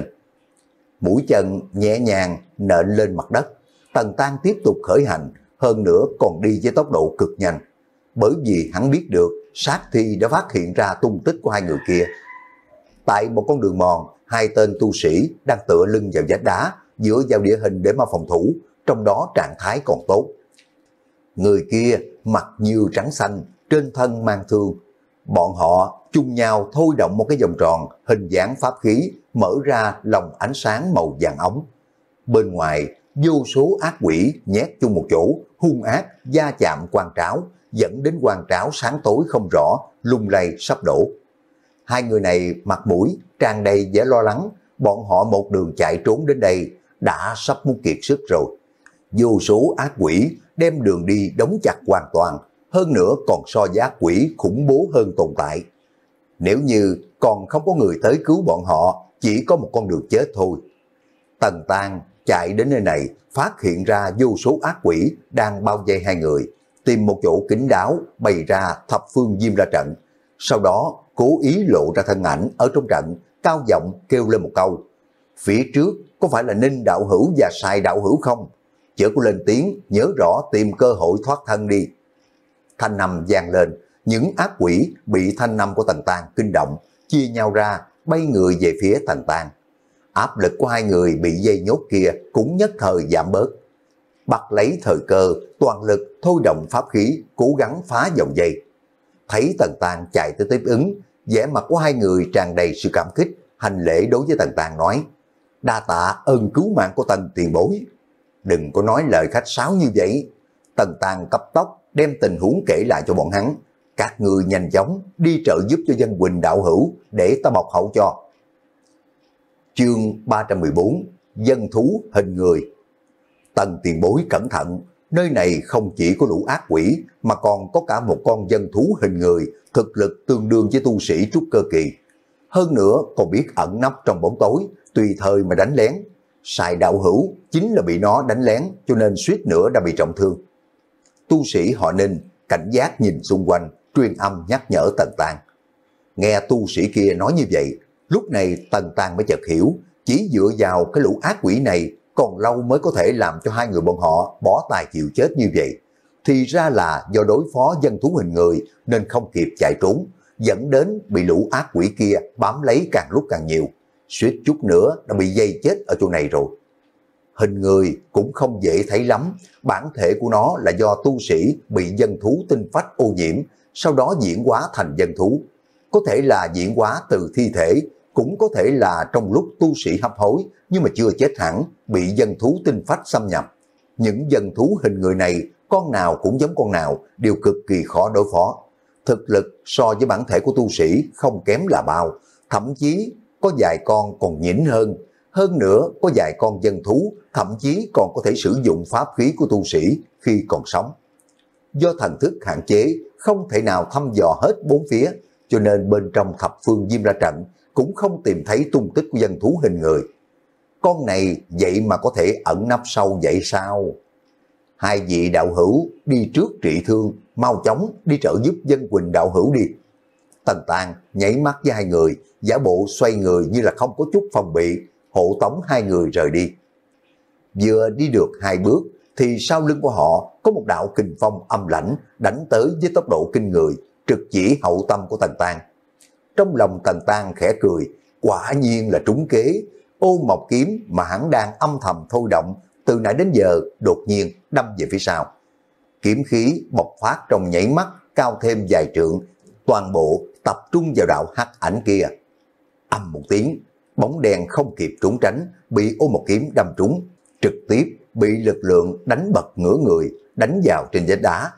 Mũi chân nhẹ nhàng nện lên mặt đất, Tần Tang tiếp tục khởi hành, hơn nữa còn đi với tốc độ cực nhanh. Bởi vì hắn biết được sát thi đã phát hiện ra tung tích của hai người kia. Tại một con đường mòn, hai tên tu sĩ đang tựa lưng vào vách đá, dựa vào địa hình để mà phòng thủ, trong đó trạng thái còn tốt. Người kia mặt như trắng xanh, trên thân mang thương. Bọn họ chung nhau thôi động một cái vòng tròn, hình dáng pháp khí, mở ra lòng ánh sáng màu vàng ống. Bên ngoài, vô số ác quỷ nhét chung một chỗ, hung ác, va chạm quan tráo, dẫn đến quan tráo sáng tối không rõ, lung lay sắp đổ. Hai người này mặt mũi tràn đầy vẻ lo lắng, bọn họ một đường chạy trốn đến đây, đã sắp muốn kiệt sức rồi. Vô số ác quỷ đem đường đi đóng chặt hoàn toàn, hơn nữa còn so với ác quỷ khủng bố hơn tồn tại. Nếu như còn không có người tới cứu bọn họ, chỉ có một con đường chết thôi. Tần Tang chạy đến nơi này, phát hiện ra vô số ác quỷ đang bao vây hai người, tìm một chỗ kín đáo bày ra thập phương Diêm La trận. Sau đó cố ý lộ ra thân ảnh ở trong trận, cao giọng kêu lên một câu: phía trước có phải là Ninh đạo hữu và Sài đạo hữu không? Chớ có lên tiếng, nhớ rõ tìm cơ hội thoát thân đi. Thanh âm vang lên, những ác quỷ bị thanh âm của Tần Tang kinh động, chia nhau ra, bay người về phía Tần Tang. Áp lực của hai người bị dây nhốt kia cũng nhất thời giảm bớt. Bắt lấy thời cơ, toàn lực thôi động pháp khí, cố gắng phá vòng dây. Thấy Tần Tang chạy tới tiếp ứng, vẻ mặt của hai người tràn đầy sự cảm kích, hành lễ đối với Tần Tang nói: đa tạ ơn cứu mạng của Tần tiền bối. Đừng có nói lời khách sáo như vậy. Tần Tang cấp tốc đem tình huống kể lại cho bọn hắn. Các người nhanh chóng đi trợ giúp cho dân Quỳnh đạo hữu để ta bọc hậu cho. Chương ba trăm mười bốn, dân thú hình người. Tần tiền bối cẩn thận, nơi này không chỉ có lũ ác quỷ mà còn có cả một con dân thú hình người, thực lực tương đương với tu sĩ trúc cơ kỳ. Hơn nữa còn biết ẩn nấp trong bóng tối, tùy thời mà đánh lén. Sài đạo hữu chính là bị nó đánh lén, cho nên suýt nữa đã bị trọng thương. Tu sĩ họ Ninh cảnh giác nhìn xung quanh, truyền âm nhắc nhở Tần Tang. Nghe tu sĩ kia nói như vậy, lúc này Tần Tang mới chợt hiểu, Chỉ dựa vào cái lũ ác quỷ này còn lâu mới có thể làm cho hai người bọn họ bỏ tay chịu chết như vậy. Thì ra là do đối phó dân thú hình người nên không kịp chạy trốn, dẫn đến bị lũ ác quỷ kia bám lấy càng lúc càng nhiều. Suýt chút nữa đã bị dây chết ở chỗ này rồi. Hình người cũng không dễ thấy lắm, bản thể của nó là do tu sĩ bị dân thú tinh phách ô nhiễm, sau đó diễn hóa thành dân thú. Có thể là diễn hóa từ thi thể, cũng có thể là trong lúc tu sĩ hấp hối nhưng mà chưa chết hẳn, bị dân thú tinh phách xâm nhập. Những dân thú hình người này, con nào cũng giống con nào, đều cực kỳ khó đối phó. Thực lực so với bản thể của tu sĩ không kém là bao, thậm chí có vài con còn nhỉnh hơn. Hơn nữa có vài con dân thú thậm chí còn có thể sử dụng pháp khí của tu sĩ khi còn sống. Do thần thức hạn chế, không thể nào thăm dò hết bốn phía, cho nên bên trong thập phương Diêm La Trận cũng không tìm thấy tung tích của dân thú hình người. Con này vậy mà có thể ẩn nấp sâu vậy sao? Hai vị đạo hữu đi trước trị thương, mau chóng đi trợ giúp dân Quỳnh đạo hữu đi. Tần Tàng nháy mắt với hai người, giả bộ xoay người như là không có chút phòng bị, hộ tống hai người rời đi. Vừa đi được hai bước thì sau lưng của họ có một đạo kình phong âm lãnh đánh tới với tốc độ kinh người, trực chỉ hậu tâm của Tần Tàng. Trong lòng Tần Tàng khẽ cười, quả nhiên là trúng kế. Ô mộc kiếm mà hắn đang âm thầm thôi động từ nãy đến giờ đột nhiên đâm về phía sau. Kiếm khí bộc phát trong nhảy mắt, cao thêm vài trượng, toàn bộ tập trung vào đạo hắc ảnh kia. Âm một tiếng, bóng đen không kịp trốn tránh, bị ô một kiếm đâm trúng, trực tiếp bị lực lượng đánh bật ngửa người, đánh vào trên vách đá.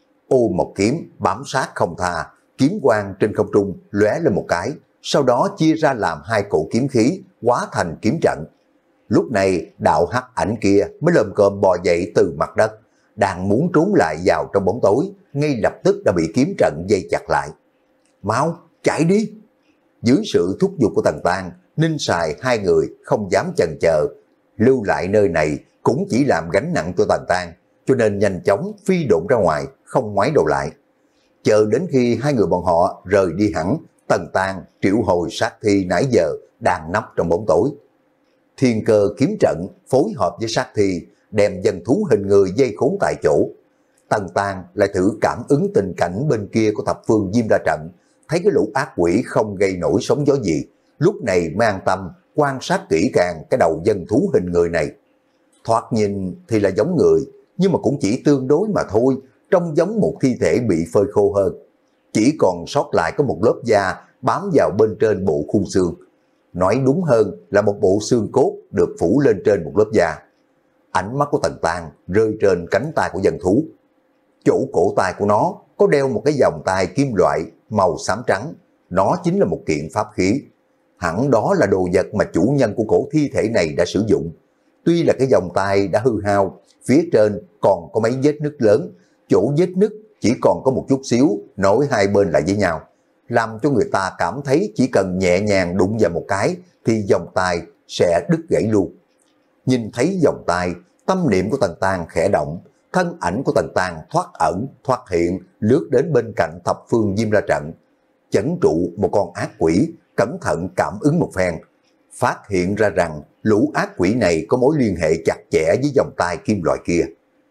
Ô một kiếm bám sát không tha, kiếm quang trên không trung lóe lên một cái, sau đó chia ra làm hai cổ kiếm khí, hóa thành kiếm trận. Lúc này đạo hắc ảnh kia mới lồm cồm bò dậy từ mặt đất, đang muốn trốn lại vào trong bóng tối, ngay lập tức đã bị kiếm trận dây chặt lại. Mau, chạy đi! Dưới sự thúc giục của Tần Tàng, Ninh Sài hai người không dám chần chờ, lưu lại nơi này cũng chỉ làm gánh nặng cho Tần Tàng, cho nên nhanh chóng phi độn ra ngoài, không ngoái đầu lại. Chờ đến khi hai người bọn họ rời đi hẳn, Tần Tàng triệu hồi sát thi nãy giờ đang nấp trong bóng tối. Thiên cơ kiếm trận phối hợp với sát thi, đem dân thú hình người dây khốn tại chỗ. Tần Tàng lại thử cảm ứng tình cảnh bên kia của thập phương Diêm La Trận, thấy cái lũ ác quỷ không gây nổi sóng gió gì, lúc này mới an tâm quan sát kỹ càng cái đầu dân thú hình người này. Thoạt nhìn thì là giống người, nhưng mà cũng chỉ tương đối mà thôi, trông giống một thi thể bị phơi khô hơn. Chỉ còn sót lại có một lớp da bám vào bên trên bộ khung xương. Nói đúng hơn là một bộ xương cốt được phủ lên trên một lớp da. Ánh mắt của Tần Tàng rơi trên cánh tay của dân thú. Chỗ cổ tay của nó có đeo một cái vòng tay kim loại màu xám trắng. Nó chính là một kiện pháp khí. Hẳn đó là đồ vật mà chủ nhân của cổ thi thể này đã sử dụng. Tuy là cái vòng tay đã hư hao, phía trên còn có mấy vết nứt lớn. Chỗ vết nứt chỉ còn có một chút xíu, nối hai bên lại với nhau, làm cho người ta cảm thấy chỉ cần nhẹ nhàng đụng vào một cái thì vòng tay sẽ đứt gãy luôn. Nhìn thấy vòng tay, tâm niệm của Tần Tàng khẽ động, thân ảnh của Tần Tàng thoát ẩn, thoát hiện, lướt đến bên cạnh thập phương Diêm La Trận, chấn trụ một con ác quỷ, cẩn thận cảm ứng một phen, phát hiện ra rằng lũ ác quỷ này có mối liên hệ chặt chẽ với vòng tay kim loại kia.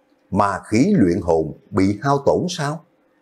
Ma khí luyện hồn bị hao tổn sao?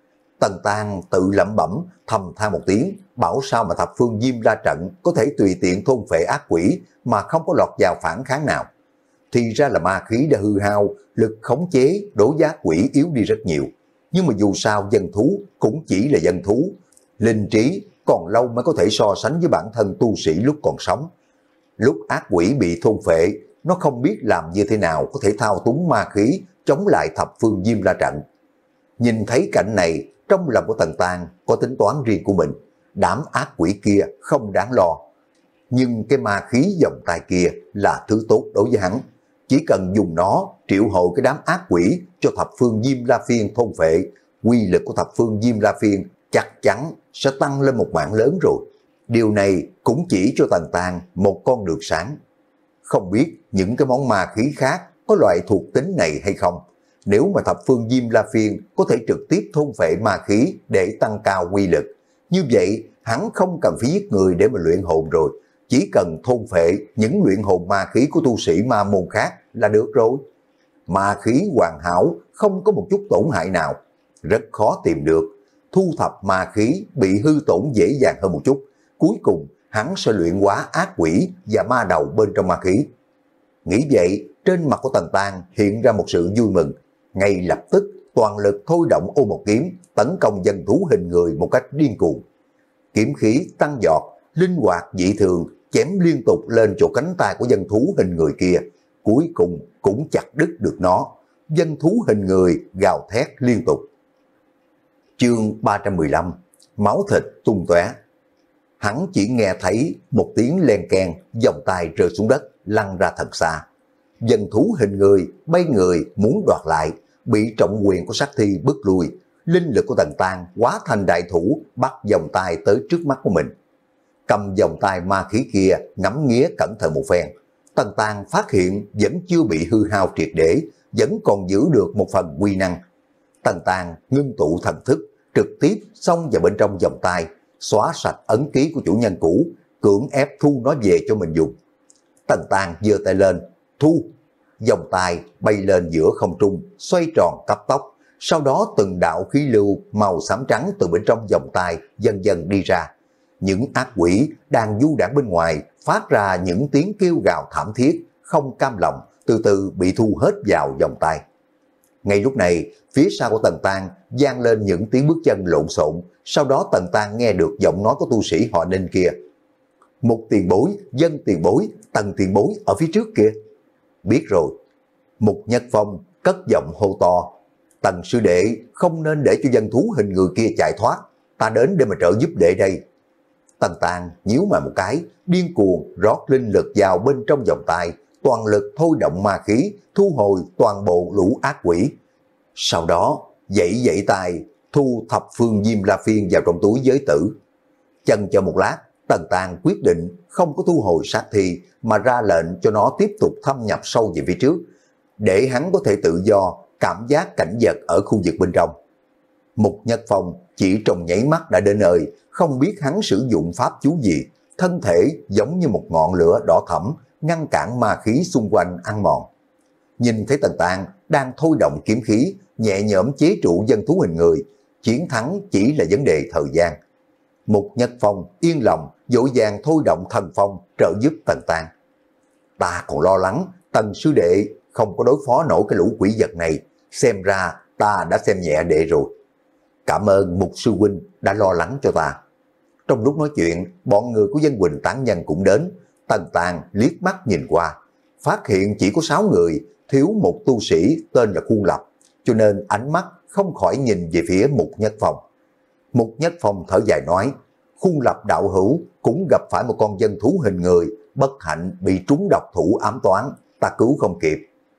Tần Tàng tự lẩm bẩm thầm than một tiếng, bảo sao mà thập phương Diêm La Trận có thể tùy tiện thôn phệ ác quỷ mà không có lọt vào phản kháng nào. Thì ra là ma khí đã hư hao, lực khống chế đối với ác quỷ yếu đi rất nhiều. Nhưng mà dù sao dân thú cũng chỉ là dân thú, linh trí còn lâu mới có thể so sánh với bản thân tu sĩ lúc còn sống. Lúc ác quỷ bị thôn phệ, nó không biết làm như thế nào có thể thao túng ma khí chống lại thập phương Diêm La Trận. Nhìn thấy cảnh này, trong lòng của Tần Tàng có tính toán riêng của mình, đám ác quỷ kia không đáng lo. Nhưng cái ma khí vòng tay kia là thứ tốt đối với hắn. Chỉ cần dùng nó triệu hồi cái đám ác quỷ cho thập phương Diêm La Phiên thôn phệ, quy lực của thập phương Diêm La Phiên chắc chắn sẽ tăng lên một mảng lớn rồi. Điều này cũng chỉ cho Tần Tàng một con đường sáng. Không biết những cái món ma khí khác có loại thuộc tính này hay không. Nếu mà thập phương Diêm La Phiên có thể trực tiếp thôn phệ ma khí để tăng cao quy lực, như vậy hắn không cần phải giết người để mà luyện hồn rồi, chỉ cần thôn phệ những luyện hồn ma khí của tu sĩ ma môn khác là được rồi. Ma khí hoàn hảo, không có một chút tổn hại nào, rất khó tìm được. Thu thập ma khí bị hư tổn dễ dàng hơn một chút. Cuối cùng hắn sẽ luyện hóa ác quỷ và ma đầu bên trong ma khí. Nghĩ vậy, trên mặt của Tần Tang hiện ra một sự vui mừng. Ngay lập tức toàn lực thôi động ô một kiếm tấn công dân thú hình người một cách điên cuồng. Kiếm khí tăng giọt, linh hoạt dị thường, chém liên tục lên chỗ cánh tay của dân thú hình người kia, cuối cùng cũng chặt đứt được nó. Dân thú hình người gào thét liên tục. Chương ba trăm mười lăm, máu thịt tung tóe. Hắn chỉ nghe thấy một tiếng len keng, vòng tay rơi xuống đất, lăn ra thật xa. Dân thú hình người bay người muốn đoạt lại, bị trọng quyền của sát thi bức lui. Linh lực của Tần Tang hóa thành đại thủ, bắt vòng tay tới trước mắt của mình. Cầm vòng tay ma khí kia ngắm nghía cẩn thận một phen, Tần Tang phát hiện vẫn chưa bị hư hao triệt để, vẫn còn giữ được một phần uy năng. Tần Tang ngưng tụ thần thức, trực tiếp xông vào bên trong vòng tay, xóa sạch ấn ký của chủ nhân cũ, cưỡng ép thu nó về cho mình dùng. Tần Tang giơ tay lên, thu. Vòng tay bay lên giữa không trung, xoay tròn cấp tốc. Sau đó từng đạo khí lưu màu xám trắng từ bên trong vòng tay dần dần đi ra. Những ác quỷ đang du đãng bên ngoài phát ra những tiếng kêu gào thảm thiết, không cam lòng, từ từ bị thu hết vào vòng tay. Ngay lúc này, phía sau của Tần Tang vang lên những tiếng bước chân lộn xộn. Sau đó Tần Tang nghe được giọng nói của tu sĩ họ Ninh kia. Một tiền bối, dân tiền bối, Tần tiền bối ở phía trước kia. Biết rồi. Mục Nhất Phong cất giọng hô to. Tần sư đệ không nên để cho dân thú hình người kia chạy thoát. Ta đến để mà trợ giúp đệ đây. Tần Tang nhíu mày một cái, điên cuồng rót linh lực vào bên trong vòng tay, toàn lực thôi động ma khí, thu hồi toàn bộ lũ ác quỷ. Sau đó, dãy dãy tay, thu thập phương Diêm La Phiên vào trong túi giới tử. Chần chờ một lát, Tần Tang quyết định không có thu hồi sát thi, mà ra lệnh cho nó tiếp tục thâm nhập sâu về phía trước, để hắn có thể tự do cảm giác cảnh vật ở khu vực bên trong. Mục Nhất Phong chỉ trong nháy mắt đã đến nơi, không biết hắn sử dụng pháp chú gì, thân thể giống như một ngọn lửa đỏ thẫm, ngăn cản ma khí xung quanh ăn mòn. Nhìn thấy Tần Tang đang thôi động kiếm khí, nhẹ nhõm chế trụ dân thú hình người, chiến thắng chỉ là vấn đề thời gian. Mục Nhất Phong yên lòng, dội vàng thôi động thần phong trợ giúp Tần Tang. Ta còn lo lắng Tần sư đệ không có đối phó nổi cái lũ quỷ vật này, xem ra ta đã xem nhẹ đệ rồi. Cảm ơn Mục sư huynh đã lo lắng cho ta. Trong lúc nói chuyện, bọn người của Dân Quỳnh tán nhân cũng đến. Tần Tang liếc mắt nhìn qua, phát hiện chỉ có sáu người, thiếu một tu sĩ tên là Khuôn Lập, cho nên ánh mắt không khỏi nhìn về phía Mục Nhất Phong. Mục Nhất Phong thở dài nói, Khuôn Lập đạo hữu cũng gặp phải một con dân thú hình người, bất hạnh bị trúng độc thủ ám toán, ta cứu không kịp.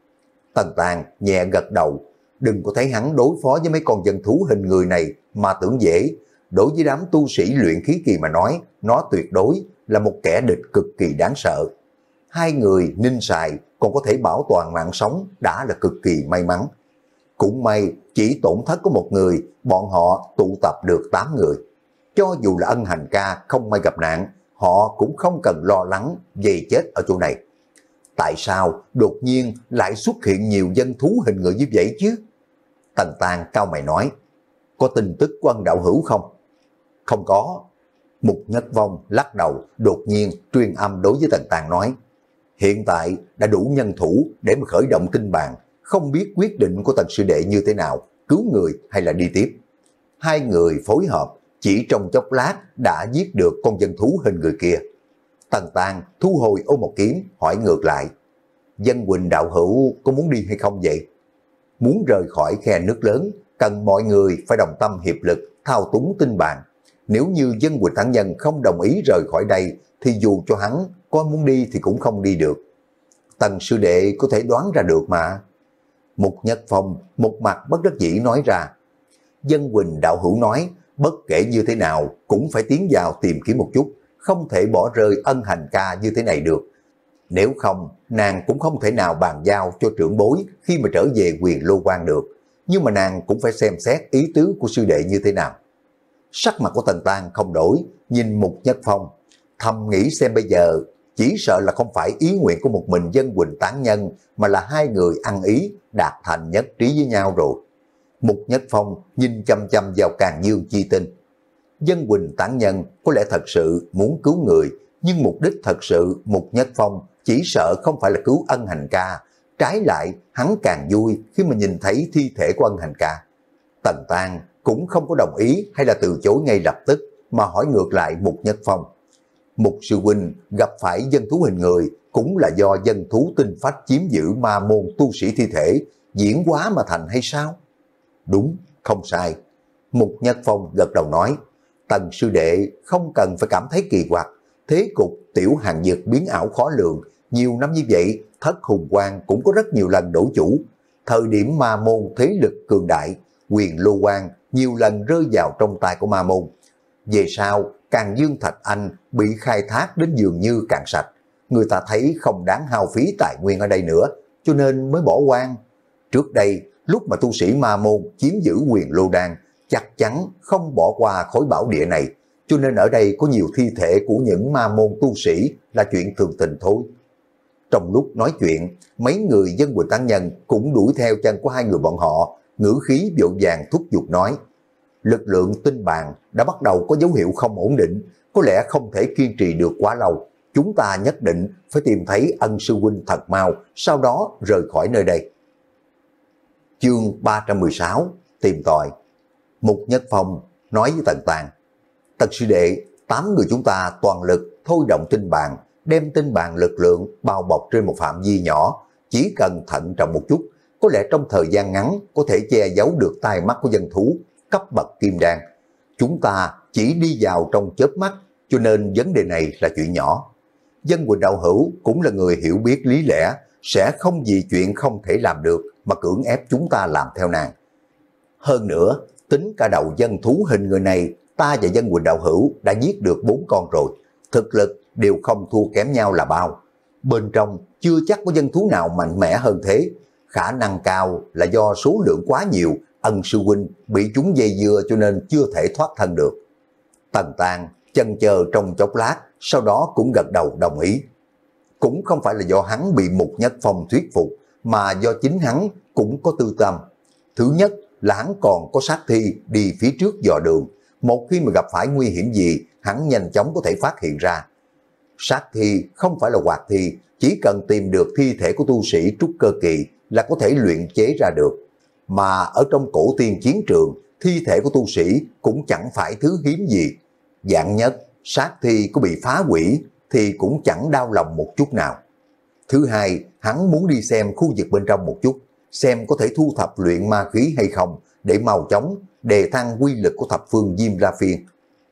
Tần Tang nhẹ gật đầu, đừng có thấy hắn đối phó với mấy con dân thú hình người này mà tưởng dễ. Đối với đám tu sĩ luyện khí kỳ mà nói, nó tuyệt đối là một kẻ địch cực kỳ đáng sợ. Hai người Ninh Sài còn có thể bảo toàn mạng sống đã là cực kỳ may mắn. Cũng may chỉ tổn thất có một người, bọn họ tụ tập được tám người. Cho dù là Ân Hành ca không may gặp nạn, họ cũng không cần lo lắng về chết ở chỗ này. Tại sao đột nhiên lại xuất hiện nhiều dân thú hình người như vậy chứ? Tần Tang cau mày nói, có tin tức của Ân đạo hữu không? Không có. Mục Nhất Phong lắc đầu, đột nhiên truyền âm đối với Tần Tang nói, hiện tại đã đủ nhân thủ để mà khởi động kinh bàn, không biết quyết định của Tần sư đệ như thế nào, cứu người hay là đi tiếp. Hai người phối hợp, chỉ trong chốc lát đã giết được con dân thú hình người kia. Tần Tang thu hồi ô một kiếm, hỏi ngược lại, Dân Quỳnh đạo hữu có muốn đi hay không vậy? Muốn rời khỏi khe nước lớn, cần mọi người phải đồng tâm hiệp lực, thao túng tinh bàn. Nếu như Dân Quỳnh thắng nhân không đồng ý rời khỏi đây, thì dù cho hắn có muốn đi thì cũng không đi được. Tần sư đệ có thể đoán ra được mà. Mục Nhất Phong một mặt bất đắc dĩ nói ra, Dân Quỳnh đạo hữu nói, bất kể như thế nào cũng phải tiến vào tìm kiếm một chút, không thể bỏ rơi Ân Hành ca như thế này được. Nếu không, nàng cũng không thể nào bàn giao cho trưởng bối khi mà trở về Quyền Lô Quan được. Nhưng mà nàng cũng phải xem xét ý tứ của sư đệ như thế nào. Sắc mặt của Tần Tang không đổi, nhìn Mục Nhất Phong. Thầm nghĩ xem bây giờ, chỉ sợ là không phải ý nguyện của một mình Dân Quỳnh tán nhân, mà là hai người ăn ý, đạt thành nhất trí với nhau rồi. Mục Nhất Phong nhìn chăm chăm vào Càn Dương chi tinh. Dân Quỳnh tán nhân có lẽ thật sự muốn cứu người, nhưng mục đích thật sự Mục Nhất Phong chỉ sợ không phải là cứu Ân Hành Ca, trái lại hắn càng vui khi mà nhìn thấy thi thể của Ân Hành Ca. Tần Tang cũng không có đồng ý hay là từ chối ngay lập tức, mà hỏi ngược lại Mục Nhất Phong. Mục sư huynh gặp phải dân thú hình người cũng là do dân thú tinh phách chiếm giữ ma môn tu sĩ thi thể, diễn hóa mà thành hay sao? Đúng, không sai. Mục Nhất Phong gật đầu nói, Tần sư đệ không cần phải cảm thấy kỳ quặc, thế cục tiểu hàng dược biến ảo khó lường, nhiều năm như vậy, Thất Hùng Quang cũng có rất nhiều lần đổ chủ. Thời điểm ma môn thế lực cường đại, quyền lô quan nhiều lần rơi vào trong tay của ma môn. Về sau, Càn Dương Thạch Anh bị khai thác đến dường như cạn sạch. Người ta thấy không đáng hao phí tài nguyên ở đây nữa, cho nên mới bỏ quan. Trước đây, lúc mà tu sĩ ma môn chiếm giữ quyền lô đan, chắc chắn không bỏ qua khối bảo địa này, cho nên ở đây có nhiều thi thể của những ma môn tu sĩ là chuyện thường tình thôi. Trong lúc nói chuyện, mấy người Dân Quỳnh tán nhân cũng đuổi theo chân của hai người bọn họ, ngữ khí vội vàng thúc giục nói. Lực lượng tinh bàn đã bắt đầu có dấu hiệu không ổn định, có lẽ không thể kiên trì được quá lâu. Chúng ta nhất định phải tìm thấy Ân sư huynh thật mau, sau đó rời khỏi nơi đây. Chương ba trăm mười sáu, tìm tòi. Mục Nhất Phong nói với Tần Tang, Tần sư đệ, tám người chúng ta toàn lực thôi động tinh bàn, đem tinh bàn lực lượng bao bọc trên một phạm vi nhỏ, chỉ cần thận trọng một chút, có lẽ trong thời gian ngắn có thể che giấu được tai mắt của dân thú cấp bậc kim đan. Chúng ta chỉ đi vào trong chớp mắt, cho nên vấn đề này là chuyện nhỏ. Dân Quỳnh đạo hữu cũng là người hiểu biết lý lẽ, sẽ không vì chuyện không thể làm được mà cưỡng ép chúng ta làm theo nàng. Hơn nữa, tính cả đầu dân thú hình người này, ta và Dân Quỳnh đạo hữu đã giết được bốn con rồi, thực lực đều không thua kém nhau là bao. Bên trong chưa chắc có dân thú nào mạnh mẽ hơn thế, khả năng cao là do số lượng quá nhiều, Ân sư huynh bị chúng dây dưa cho nên chưa thể thoát thân được. Tần Tang chần chờ trong chốc lát, sau đó cũng gật đầu đồng ý. Cũng không phải là do hắn bị Mục Nhất Phong thuyết phục, mà do chính hắn cũng có tư tâm. Thứ nhất là hắn còn có sát thi đi phía trước dò đường, một khi mà gặp phải nguy hiểm gì, hắn nhanh chóng có thể phát hiện ra. Sát thi không phải là hoạt thi, chỉ cần tìm được thi thể của tu sĩ trúc cơ kỳ là có thể luyện chế ra được. Mà ở trong cổ tiên chiến trường, thi thể của tu sĩ cũng chẳng phải thứ hiếm gì. Dạng nhất, sát thi có bị phá hủy thì cũng chẳng đau lòng một chút nào. Thứ hai, hắn muốn đi xem khu vực bên trong một chút, xem có thể thu thập luyện ma khí hay không, để mau chóng đề thăng quy lực của thập phương Diêm La Phiên.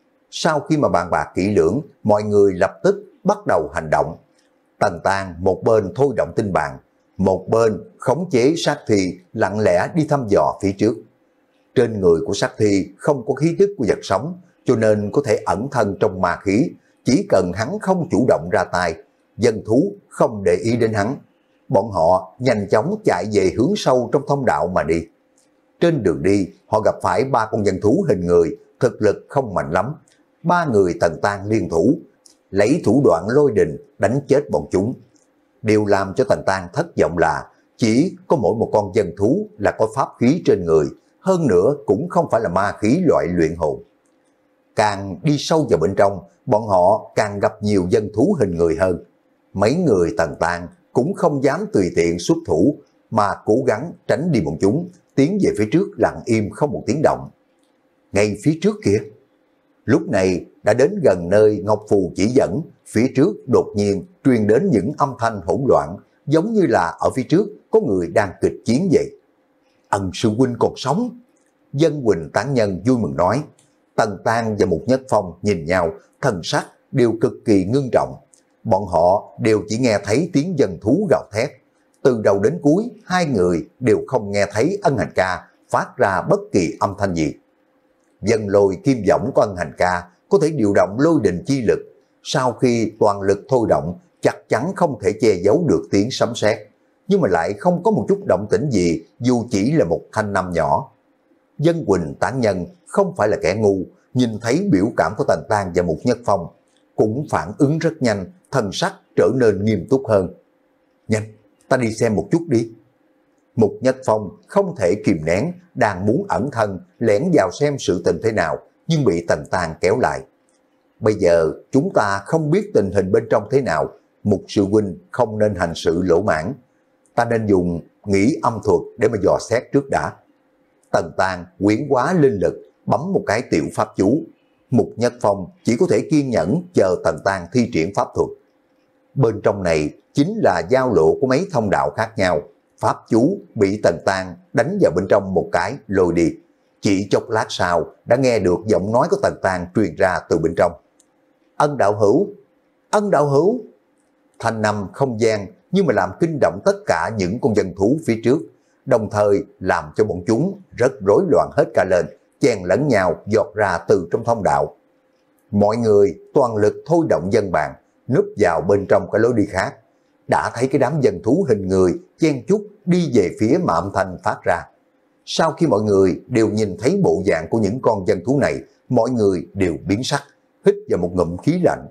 Sau khi mà bàn bạc kỹ lưỡng, mọi người lập tức bắt đầu hành động. Tần Tang một bên thôi động tinh bàn, một bên khống chế sát thi lặng lẽ đi thăm dò phía trước. Trên người của sát thi không có khí tức của vật sống, cho nên có thể ẩn thân trong ma khí, chỉ cần hắn không chủ động ra tay, dân thú không để ý đến hắn. Bọn họ nhanh chóng chạy về hướng sâu trong thông đạo mà đi. Trên đường đi, họ gặp phải ba con dân thú hình người, thực lực không mạnh lắm. Ba người Tần Tang liên thủ, lấy thủ đoạn lôi đình đánh chết bọn chúng. Điều làm cho Tần Tang thất vọng là chỉ có mỗi một con dân thú là có pháp khí trên người, hơn nữa cũng không phải là ma khí loại luyện hồn. Càng đi sâu vào bên trong, bọn họ càng gặp nhiều dân thú hình người hơn. Mấy người Tần Tang cũng không dám tùy tiện xuất thủ, mà cố gắng tránh đi bọn chúng, tiến về phía trước lặng im không một tiếng động. Ngay phía trước kia, lúc này đã đến gần nơi Ngọc Phù chỉ dẫn, phía trước đột nhiên truyền đến những âm thanh hỗn loạn, giống như là ở phía trước có người đang kịch chiến vậy. Ân sư huynh còn sống. Dân Quỳnh tán nhân vui mừng nói. Tần Tang và Mục Nhất Phong nhìn nhau, thần sắc đều cực kỳ ngưng trọng. Bọn họ đều chỉ nghe thấy tiếng dân thú gào thét. Từ đầu đến cuối, hai người đều không nghe thấy Ân Hành Ca phát ra bất kỳ âm thanh gì. Dân lôi kim võng của Ân Hành Ca có thể điều động lôi đình chi lực. Sau khi toàn lực thôi động, chắc chắn không thể che giấu được tiếng sấm sét, nhưng mà lại không có một chút động tĩnh gì, dù chỉ là một thanh năm nhỏ. Dân Quỳnh tán nhân không phải là kẻ ngu, nhìn thấy biểu cảm của Tần Tang và Mục Nhất Phong, cũng phản ứng rất nhanh, thần sắc trở nên nghiêm túc hơn. Nhanh, ta đi xem một chút đi. Mục Nhất Phong không thể kìm nén, đang muốn ẩn thân, lẻn vào xem sự tình thế nào, nhưng bị Tần Tàng kéo lại. Bây giờ chúng ta không biết tình hình bên trong thế nào, Mục sư huynh không nên hành sự lỗ mãn. Ta nên dùng nghĩ âm thuật để mà dò xét trước đã. Tần Tàng quyến hóa linh lực, bấm một cái tiểu pháp chú. Mục Nhất Phong chỉ có thể kiên nhẫn chờ Tần Tàng thi triển pháp thuật. Bên trong này chính là giao lộ của mấy thông đạo khác nhau. Pháp chú bị Tần Tàng đánh vào bên trong một cái lôi đi. Chỉ chốc lát sau đã nghe được giọng nói của Tần Tàng truyền ra từ bên trong. Ân đạo hữu, ân đạo hữu. Thanh năm không gian nhưng mà làm kinh động tất cả những con dân thú phía trước, đồng thời làm cho bọn chúng rất rối loạn hết cả lên, chen lẫn nhau giọt ra từ trong thông đạo. Mọi người toàn lực thôi động dân bàn, núp vào bên trong cái lối đi khác. Đã thấy cái đám dân thú hình người chen chúc đi về phía mà âm thanh phát ra. Sau khi mọi người đều nhìn thấy bộ dạng của những con dân thú này, mọi người đều biến sắc, hít vào một ngụm khí lạnh.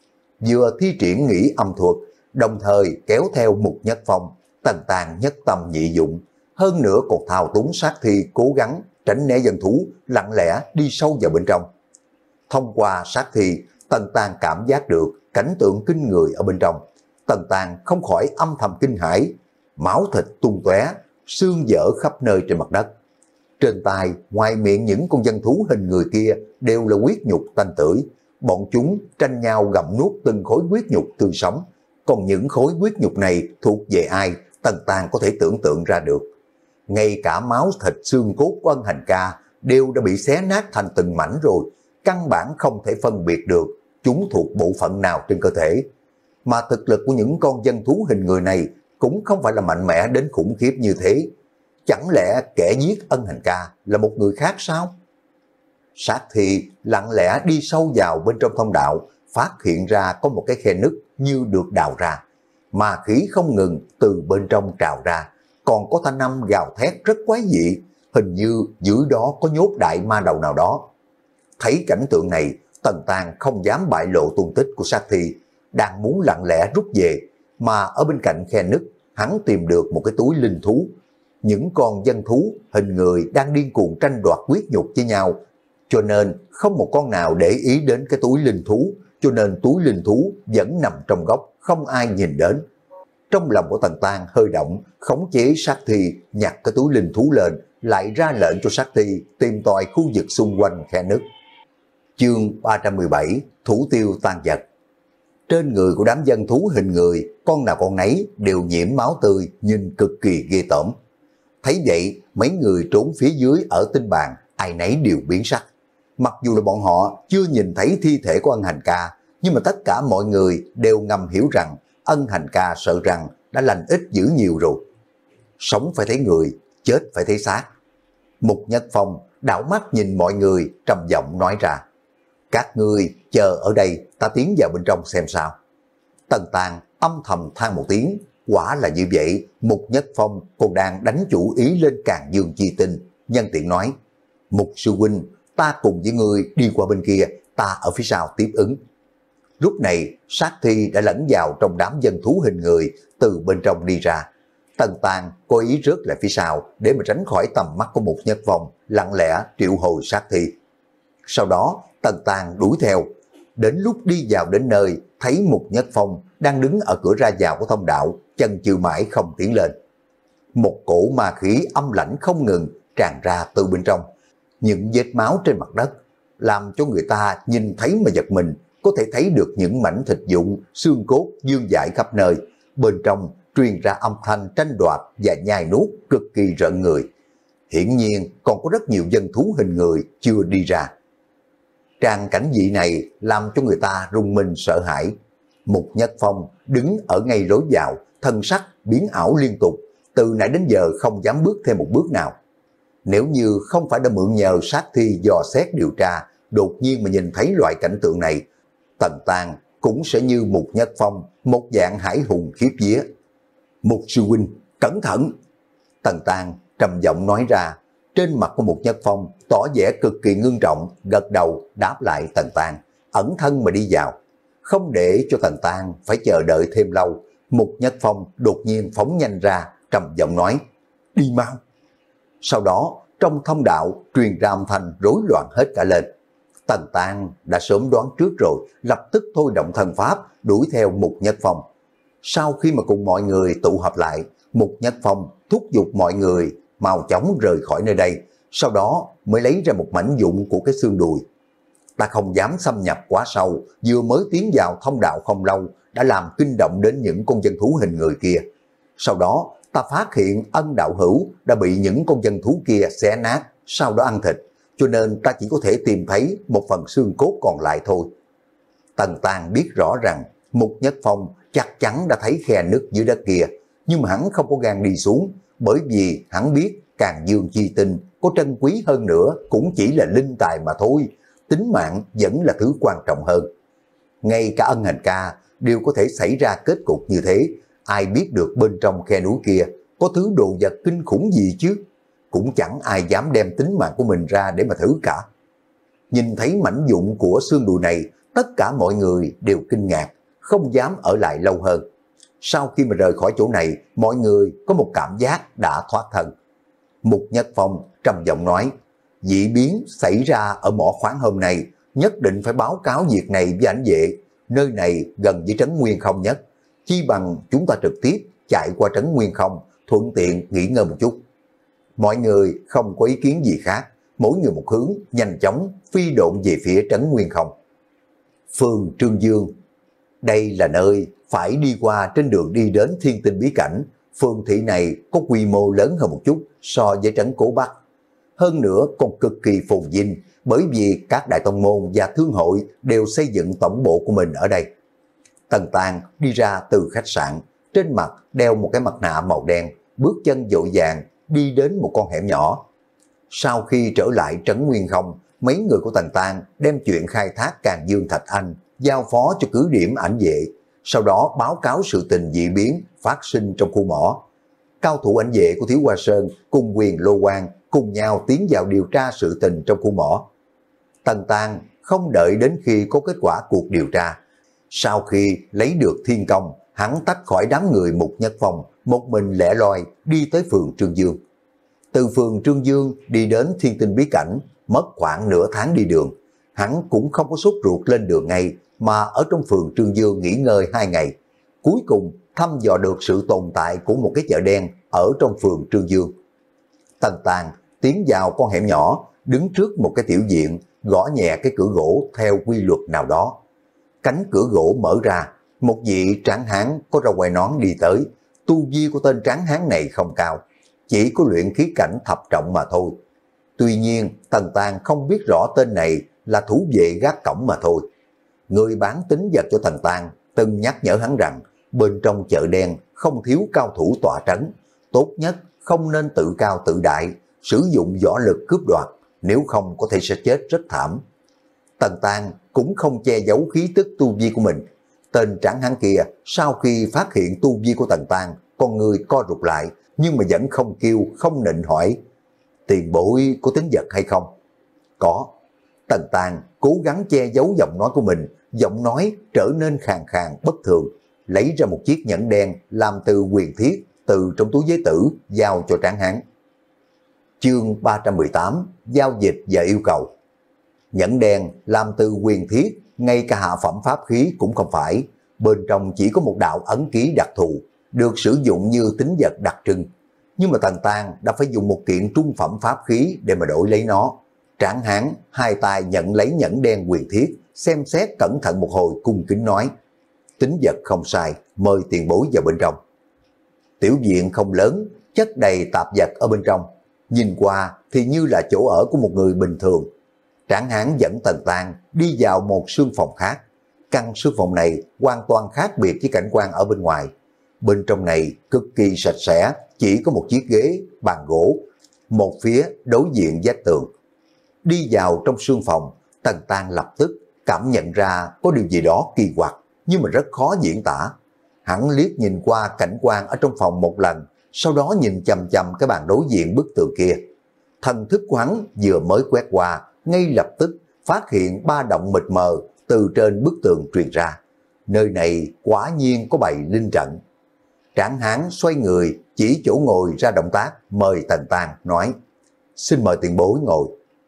Vừa thi triển nghĩ âm thuật, đồng thời kéo theo Mục Nhất Phong, Tần Tàng nhất tâm nhị dụng, hơn nữa còn thao túng sát thi cố gắng tránh né dân thú, lặng lẽ đi sâu vào bên trong. Thông qua sát thi, Tần Tàng cảm giác được cảnh tượng kinh người ở bên trong. Tần Tàng không khỏi âm thầm kinh hãi, máu thịt tung tóe, xương dở khắp nơi trên mặt đất. Trên tay, ngoài miệng những con dân thú hình người kia đều là huyết nhục tanh tưởi. Bọn chúng tranh nhau gặm nuốt từng khối huyết nhục tươi sống. Còn những khối huyết nhục này thuộc về ai, Tần Tàng có thể tưởng tượng ra được. Ngay cả máu thịt xương cốt của Ân Hành Ca đều đã bị xé nát thành từng mảnh rồi, căn bản không thể phân biệt được chúng thuộc bộ phận nào trên cơ thể. Mà thực lực của những con dân thú hình người này cũng không phải là mạnh mẽ đến khủng khiếp như thế. Chẳng lẽ kẻ giết Ân Hành Ca là một người khác sao? Sát thi lặng lẽ đi sâu vào bên trong thông đạo, phát hiện ra có một cái khe nứt như được đào ra. Mà khí không ngừng từ bên trong trào ra, còn có thanh âm gào thét rất quái dị, hình như dưới đó có nhốt đại ma đầu nào đó. Thấy cảnh tượng này, Tần Tàng không dám bại lộ tung tích của sát thi, đang muốn lặng lẽ rút về, mà ở bên cạnh khe nứt, hắn tìm được một cái túi linh thú. Những con dân thú hình người đang điên cuồng tranh đoạt huyết nhục với nhau, cho nên không một con nào để ý đến cái túi linh thú, cho nên túi linh thú vẫn nằm trong góc, không ai nhìn đến. Trong lòng của Tần Tàng hơi động, khống chế sát thi nhặt cái túi linh thú lên, lại ra lệnh cho sát thi tìm tòi khu vực xung quanh khe nứt. Chương ba trăm mười bảy, Thủ tiêu tan vật. Trên người của đám dân thú hình người, con nào con nấy đều nhiễm máu tươi, nhìn cực kỳ ghê tởm. Thấy vậy, mấy người trốn phía dưới ở tinh bàn, ai nấy đều biến sắc. Mặc dù là bọn họ chưa nhìn thấy thi thể của Ân Hành Ca, nhưng mà tất cả mọi người đều ngầm hiểu rằng Ân Hành Ca sợ rằng đã lành ít dữ nhiều rồi. Sống phải thấy người, chết phải thấy xác. Mục Nhất Phong đảo mắt nhìn mọi người, trầm giọng nói ra: các ngươi chờ ở đây, ta tiến vào bên trong xem sao. Tần Tàng âm thầm than một tiếng, quả là như vậy. Mục Nhất Phong còn đang đánh chủ ý lên Càn Dương Chi Tinh, nhân tiện nói: Mục sư huynh, ta cùng với ngươi đi qua bên kia, ta ở phía sau tiếp ứng. Lúc này sát thi đã lẫn vào trong đám dân thú hình người, từ bên trong đi ra. Tần Tàng có ý rớt lại phía sau để mà tránh khỏi tầm mắt của Mục Nhất Phong, lặng lẽ triệu hồi sát thi. Sau đó Tần Tàng đuổi theo, đến lúc đi vào đến nơi, thấy Mục Nhất Phong đang đứng ở cửa ra vào của thông đạo, chân chừ mãi không tiến lên. Một cổ ma khí âm lãnh không ngừng tràn ra từ bên trong, những vết máu trên mặt đất làm cho người ta nhìn thấy mà giật mình, có thể thấy được những mảnh thịt vụn, xương cốt vương vãi khắp nơi, bên trong truyền ra âm thanh tranh đoạt và nhai nuốt cực kỳ rợn người. Hiển nhiên còn có rất nhiều dân thú hình người chưa đi ra. Tràng cảnh dị này làm cho người ta rùng mình sợ hãi. Mục Nhất Phong đứng ở ngay lối vào, thân sắc biến ảo liên tục, từ nãy đến giờ không dám bước thêm một bước nào. Nếu như không phải đã mượn nhờ sát thi dò xét điều tra, đột nhiên mà nhìn thấy loại cảnh tượng này, Tần Tàng cũng sẽ như Mục Nhất Phong, một dạng hải hùng khiếp vía. Mục sư huynh, cẩn thận! Tần Tàng trầm giọng nói ra. Trên mặt của Mục Nhất Phong tỏ vẻ cực kỳ ngưng trọng, gật đầu đáp lại Tần Tàng, ẩn thân mà đi vào. Không để cho Tần Tang phải chờ đợi thêm lâu, Mục Nhất Phong đột nhiên phóng nhanh ra, trầm giọng nói, đi mau. Sau đó, trong thông đạo truyền ra âm thanh rối loạn hết cả lên. Tần Tang đã sớm đoán trước rồi, lập tức thôi động thần pháp đuổi theo Mục Nhất Phong. Sau khi mà cùng mọi người tụ họp lại, Mục Nhất Phong thúc giục mọi người mau chóng rời khỏi nơi đây, sau đó mới lấy ra một mảnh vụn của cái xương đùi. Ta không dám xâm nhập quá sâu, vừa mới tiến vào thông đạo không lâu đã làm kinh động đến những con dân thú hình người kia. Sau đó ta phát hiện Ân đạo hữu đã bị những con dân thú kia xé nát, sau đó ăn thịt, cho nên ta chỉ có thể tìm thấy một phần xương cốt còn lại thôi. Tần Tang biết rõ rằng Mục Nhất Phong chắc chắn đã thấy khe nứt dưới đất kia, nhưng mà hắn không có gan đi xuống, bởi vì hắn biết Càn Dương chi tinh có trân quý hơn nữa cũng chỉ là linh tài mà thôi, tính mạng vẫn là thứ quan trọng hơn. Ngay cả Ân Hành Ca đều có thể xảy ra kết cục như thế, ai biết được bên trong khe núi kia có thứ đồ vật kinh khủng gì chứ, cũng chẳng ai dám đem tính mạng của mình ra để mà thử cả. Nhìn thấy mảnh vụn của xương đùi này, tất cả mọi người đều kinh ngạc, không dám ở lại lâu hơn. Sau khi mà rời khỏi chỗ này, mọi người có một cảm giác đã thoát thân. Mục Nhất Phong trầm giọng nói, dị biến xảy ra ở mỏ khoáng hôm nay, nhất định phải báo cáo việc này với ảnh vệ, nơi này gần với trấn Nguyên Không nhất, chi bằng chúng ta trực tiếp chạy qua trấn Nguyên Không, thuận tiện nghỉ ngơi một chút. Mọi người không có ý kiến gì khác, mỗi người một hướng, nhanh chóng phi độn về phía trấn Nguyên Không. Phường Trương Dương, đây là nơi phải đi qua trên đường đi đến Thiên Tinh Bí Cảnh. Phường thị này có quy mô lớn hơn một chút so với trấn Cố Bắc. Hơn nữa còn cực kỳ phồn vinh, bởi vì các đại tông môn và thương hội đều xây dựng tổng bộ của mình ở đây. Tần Tang đi ra từ khách sạn, trên mặt đeo một cái mặt nạ màu đen, bước chân vội vàng đi đến một con hẻm nhỏ. Sau khi trở lại trấn Nguyên Không, mấy người của Tần Tang đem chuyện khai thác Càn Dương Thạch Anh giao phó cho cứ điểm ảnh vệ, sau đó báo cáo sự tình dị biến phát sinh trong khu mỏ. Cao thủ ảnh vệ của Thiếu Hoa Sơn cùng Quyền Lô Quang cùng nhau tiến vào điều tra sự tình trong khu mỏ. Tần Tang không đợi đến khi có kết quả cuộc điều tra. Sau khi lấy được thiên công, hắn tách khỏi đám người Mục Nhất Phong, một mình lẻ loi đi tới phường Trương Dương. Từ phường Trương Dương đi đến Thiên Tinh Bí Cảnh, mất khoảng nửa tháng đi đường. Hắn cũng không có sốt ruột lên đường ngay, mà ở trong phường Trương Dương nghỉ ngơi hai ngày. Cuối cùng thăm dò được sự tồn tại của một cái chợ đen ở trong phường Trương Dương. Tần Tang tiến vào con hẻm nhỏ, đứng trước một cái tiểu viện, gõ nhẹ cái cửa gỗ theo quy luật nào đó. Cánh cửa gỗ mở ra, một vị tráng hán có râu quai nón đi tới. Tu vi của tên tráng hán này không cao, chỉ có luyện khí cảnh thập trọng mà thôi. Tuy nhiên Tần Tang không biết rõ tên này là thủ vệ gác cổng mà thôi. Người bán tín vật cho Tần Tang từng nhắc nhở hắn rằng bên trong chợ đen không thiếu cao thủ tọa trấn, tốt nhất không nên tự cao tự đại, sử dụng võ lực cướp đoạt, nếu không có thể sẽ chết rất thảm. Tần Tang cũng không che giấu khí tức tu vi của mình. Tên tráng hán kia sau khi phát hiện tu vi của Tần Tang, con người co rụt lại, nhưng mà vẫn không kêu không nịnh hỏi, tiền bối có tín vật hay không? Có. Tần Tang cố gắng che giấu giọng nói của mình, giọng nói trở nên khàn khàn bất thường, lấy ra một chiếc nhẫn đen làm từ huyền thiết từ trong túi giới tử giao cho tráng hán. Chương ba trăm mười tám, giao dịch và yêu cầu. Nhẫn đen làm từ huyền thiết, ngay cả hạ phẩm pháp khí cũng không phải, bên trong chỉ có một đạo ấn ký đặc thù, được sử dụng như tín vật đặc trưng. Nhưng mà Tần Tang đã phải dùng một kiện trung phẩm pháp khí để mà đổi lấy nó. Tráng hán hai tay nhận lấy nhẫn đen huyền thiết, xem xét cẩn thận một hồi cung kính nói, tín vật không sai, mời tiền bối vào bên trong. Tiểu viện không lớn, chất đầy tạp vật ở bên trong, nhìn qua thì như là chỗ ở của một người bình thường. Tráng hán dẫn Tần Tang đi vào một sương phòng khác. Căn sương phòng này hoàn toàn khác biệt với cảnh quan ở bên ngoài. Bên trong này cực kỳ sạch sẽ, chỉ có một chiếc ghế, bàn gỗ, một phía đối diện vách tường. Đi vào trong sương phòng, Tần Tang lập tức cảm nhận ra có điều gì đó kỳ quặc, nhưng mà rất khó diễn tả. Hắn liếc nhìn qua cảnh quan ở trong phòng một lần, sau đó nhìn chằm chằm cái bàn đối diện bức tường kia. Thần thức của hắn vừa mới quét qua, ngay lập tức phát hiện ba động mịt mờ từ trên bức tường truyền ra. nơi này quả nhiên có bày linh trận. Tráng hán xoay người chỉ chỗ ngồi ra động tác mời Tần Tang nói: xin mời tiền bối ngồi.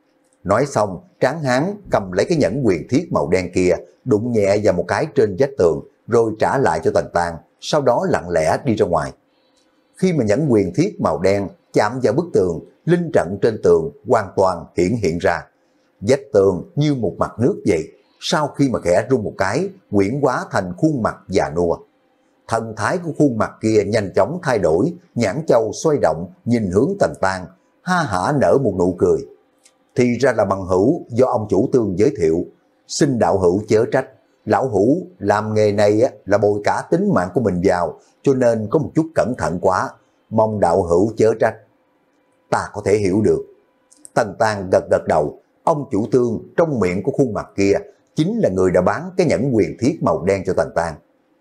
Nói xong, Tráng hán cầm lấy cái nhẫn quyền thiết màu đen kia, đụng nhẹ vào một cái trên vách tường, rồi trả lại cho Tần Tang, sau đó lặng lẽ đi ra ngoài. Khi mà nhẫn quyền thiết màu đen chạm vào bức tường, linh trận trên tường hoàn toàn hiển hiện ra. Vách tường như một mặt nước vậy, sau khi mà khẽ rung một cái, quyển hóa thành khuôn mặt già nua. Thần thái của khuôn mặt kia nhanh chóng thay đổi, nhãn châu xoay động, nhìn hướng Tần Tang, ha hả nở một nụ cười. Thì ra là bằng hữu do ông chủ Tương giới thiệu, xin đạo hữu chớ trách, lão hữu làm nghề này là bồi cả tính mạng của mình vào, cho nên có một chút cẩn thận quá, mong đạo hữu chớ trách. Ta có thể hiểu được. Tần Tang gật gật đầu, ông chủ Tương trong miệng của khuôn mặt kia chính là người đã bán cái nhẫn quyền thiết màu đen cho Tần Tang.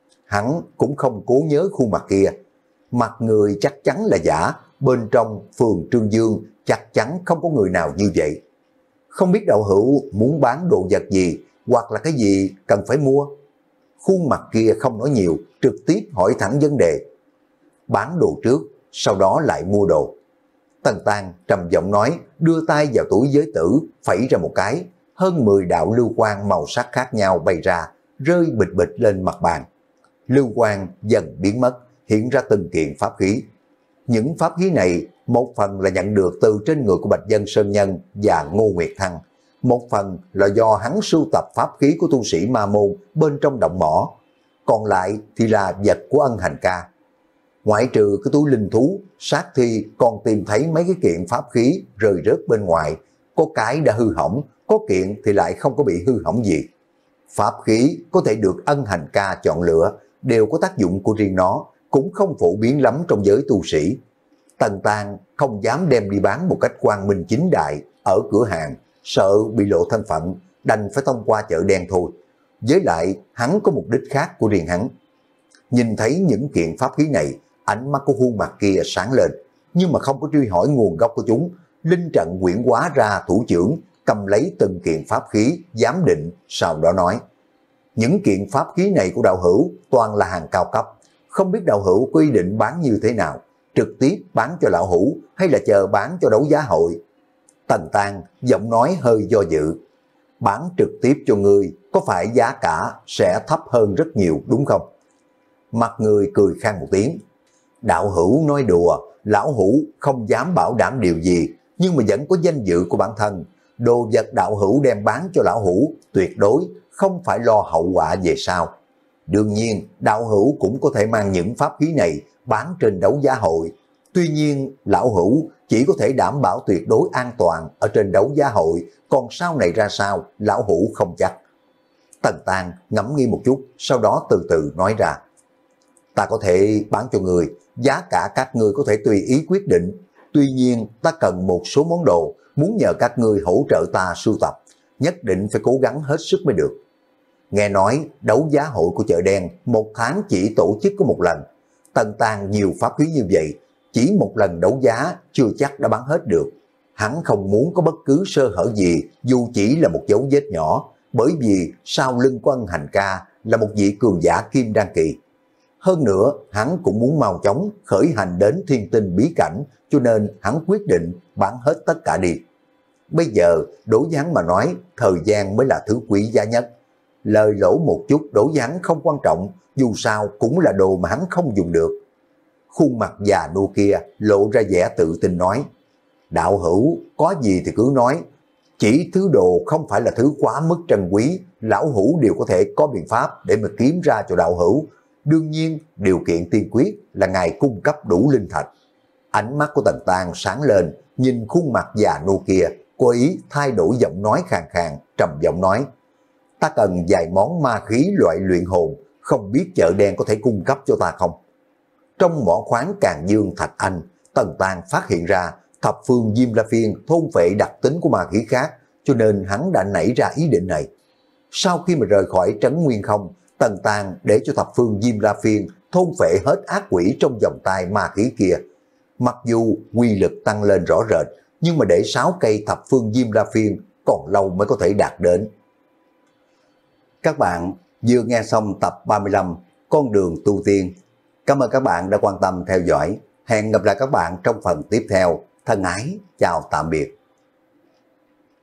Hắn cũng không cố nhớ khuôn mặt kia, mặt người chắc chắn là giả, bên trong phường Trương Dương chắc chắn không có người nào như vậy. Không biết đạo hữu muốn bán đồ vật gì, hoặc là cái gì cần phải mua. Khuôn mặt kia không nói nhiều, trực tiếp hỏi thẳng vấn đề. Bán đồ trước, sau đó lại mua đồ. Tần Tang trầm giọng nói, đưa tay vào túi giới tử, phẩy ra một cái, hơn mười đạo lưu quang màu sắc khác nhau bay ra, rơi bịch bịch lên mặt bàn. Lưu quang dần biến mất, hiện ra từng kiện pháp khí. Những pháp khí này, một phần là nhận được từ trên người của Bạch Dân Sơn Nhân và Ngô Nguyệt Thăng, một phần là do hắn sưu tập pháp khí của tu sĩ Ma Môn bên trong động mỏ, còn lại thì là vật của Ân Hành Ca. Ngoại trừ cái túi linh thú, sát thi còn tìm thấy mấy cái kiện pháp khí rơi rớt bên ngoài, có cái đã hư hỏng, có kiện thì lại không có bị hư hỏng gì. Pháp khí có thể được Ân Hành Ca chọn lựa, đều có tác dụng của riêng nó, cũng không phổ biến lắm trong giới tu sĩ. Tần Tang không dám đem đi bán một cách quang minh chính đại ở cửa hàng, sợ bị lộ thân phận, đành phải thông qua chợ đen thôi. Với lại hắn có mục đích khác của riêng hắn. Nhìn thấy những kiện pháp khí này, ánh mắt của khuôn mặt kia sáng lên, nhưng mà không có truy hỏi nguồn gốc của chúng. Linh trận quyển hóa ra thủ trưởng, cầm lấy từng kiện pháp khí, giám định, sau đó nói: những kiện pháp khí này của đạo hữu toàn là hàng cao cấp, không biết đạo hữu quy định bán như thế nào, trực tiếp bán cho lão hữu hay là chờ bán cho đấu giá hội. Tần Tang giọng nói hơi do dự. Bán trực tiếp cho ngươi có phải giá cả sẽ thấp hơn rất nhiều đúng không? Mặt người cười khan một tiếng. Đạo hữu nói đùa, lão hữu không dám bảo đảm điều gì, nhưng mà vẫn có danh dự của bản thân. Đồ vật đạo hữu đem bán cho lão hữu tuyệt đối không phải lo hậu quả về sau. Đương nhiên, đạo hữu cũng có thể mang những pháp khí này bán trên đấu giá hội. Tuy nhiên, lão hữu chỉ có thể đảm bảo tuyệt đối an toàn ở trên đấu giá hội, còn sau này ra sao, lão hữu không chắc. Tần Tang ngẫm nghĩ một chút, sau đó từ từ nói ra. Ta có thể bán cho người, giá cả các ngươi có thể tùy ý quyết định. Tuy nhiên, ta cần một số món đồ, muốn nhờ các ngươi hỗ trợ ta sưu tập, nhất định phải cố gắng hết sức mới được. Nghe nói đấu giá hội của chợ đen một tháng chỉ tổ chức có một lần. Tần Tang nhiều pháp khí như vậy, chỉ một lần đấu giá chưa chắc đã bán hết được. Hắn không muốn có bất cứ sơ hở gì, dù chỉ là một dấu vết nhỏ, bởi vì sau lưng của Ân Hành Ca là một vị cường giả kim đan kỳ. Hơn nữa, hắn cũng muốn mau chóng khởi hành đến thiên tinh bí cảnh, cho nên hắn quyết định bán hết tất cả đi. Bây giờ, đối với hắn mà nói, thời gian mới là thứ quý giá nhất. Lời lỗ một chút đối với hắn không quan trọng, dù sao cũng là đồ mà hắn không dùng được. Khuôn mặt già nua kia lộ ra vẻ tự tin nói: đạo hữu, có gì thì cứ nói. Chỉ thứ đồ không phải là thứ quá mức trân quý, lão hữu đều có thể có biện pháp để mà kiếm ra cho đạo hữu. Đương nhiên, điều kiện tiên quyết là ngài cung cấp đủ linh thạch. Ánh mắt của Tần Tang sáng lên, nhìn khuôn mặt già nua kia, cố ý thay đổi giọng nói khàn khàn, trầm giọng nói: ta cần vài món ma khí loại luyện hồn, không biết chợ đen có thể cung cấp cho ta không? Trong mỏ khoáng Càn Dương Thạch Anh, Tần Tang phát hiện ra thập phương Diêm La Phiên thôn phệ đặc tính của ma khí khác, cho nên hắn đã nảy ra ý định này. Sau khi mà rời khỏi trấn Nguyên Không, Tần Tang để cho thập phương Diêm La Phiên thôn phệ hết ác quỷ trong vòng tay ma khí kia. Mặc dù quy lực tăng lên rõ rệt, nhưng mà để sáu cây thập phương Diêm La Phiên còn lâu mới có thể đạt đến. Các bạn vừa nghe xong tập ba mươi lăm Con đường tu tiên. Cảm ơn các bạn đã quan tâm theo dõi. Hẹn gặp lại các bạn trong phần tiếp theo. Thân ái, chào tạm biệt.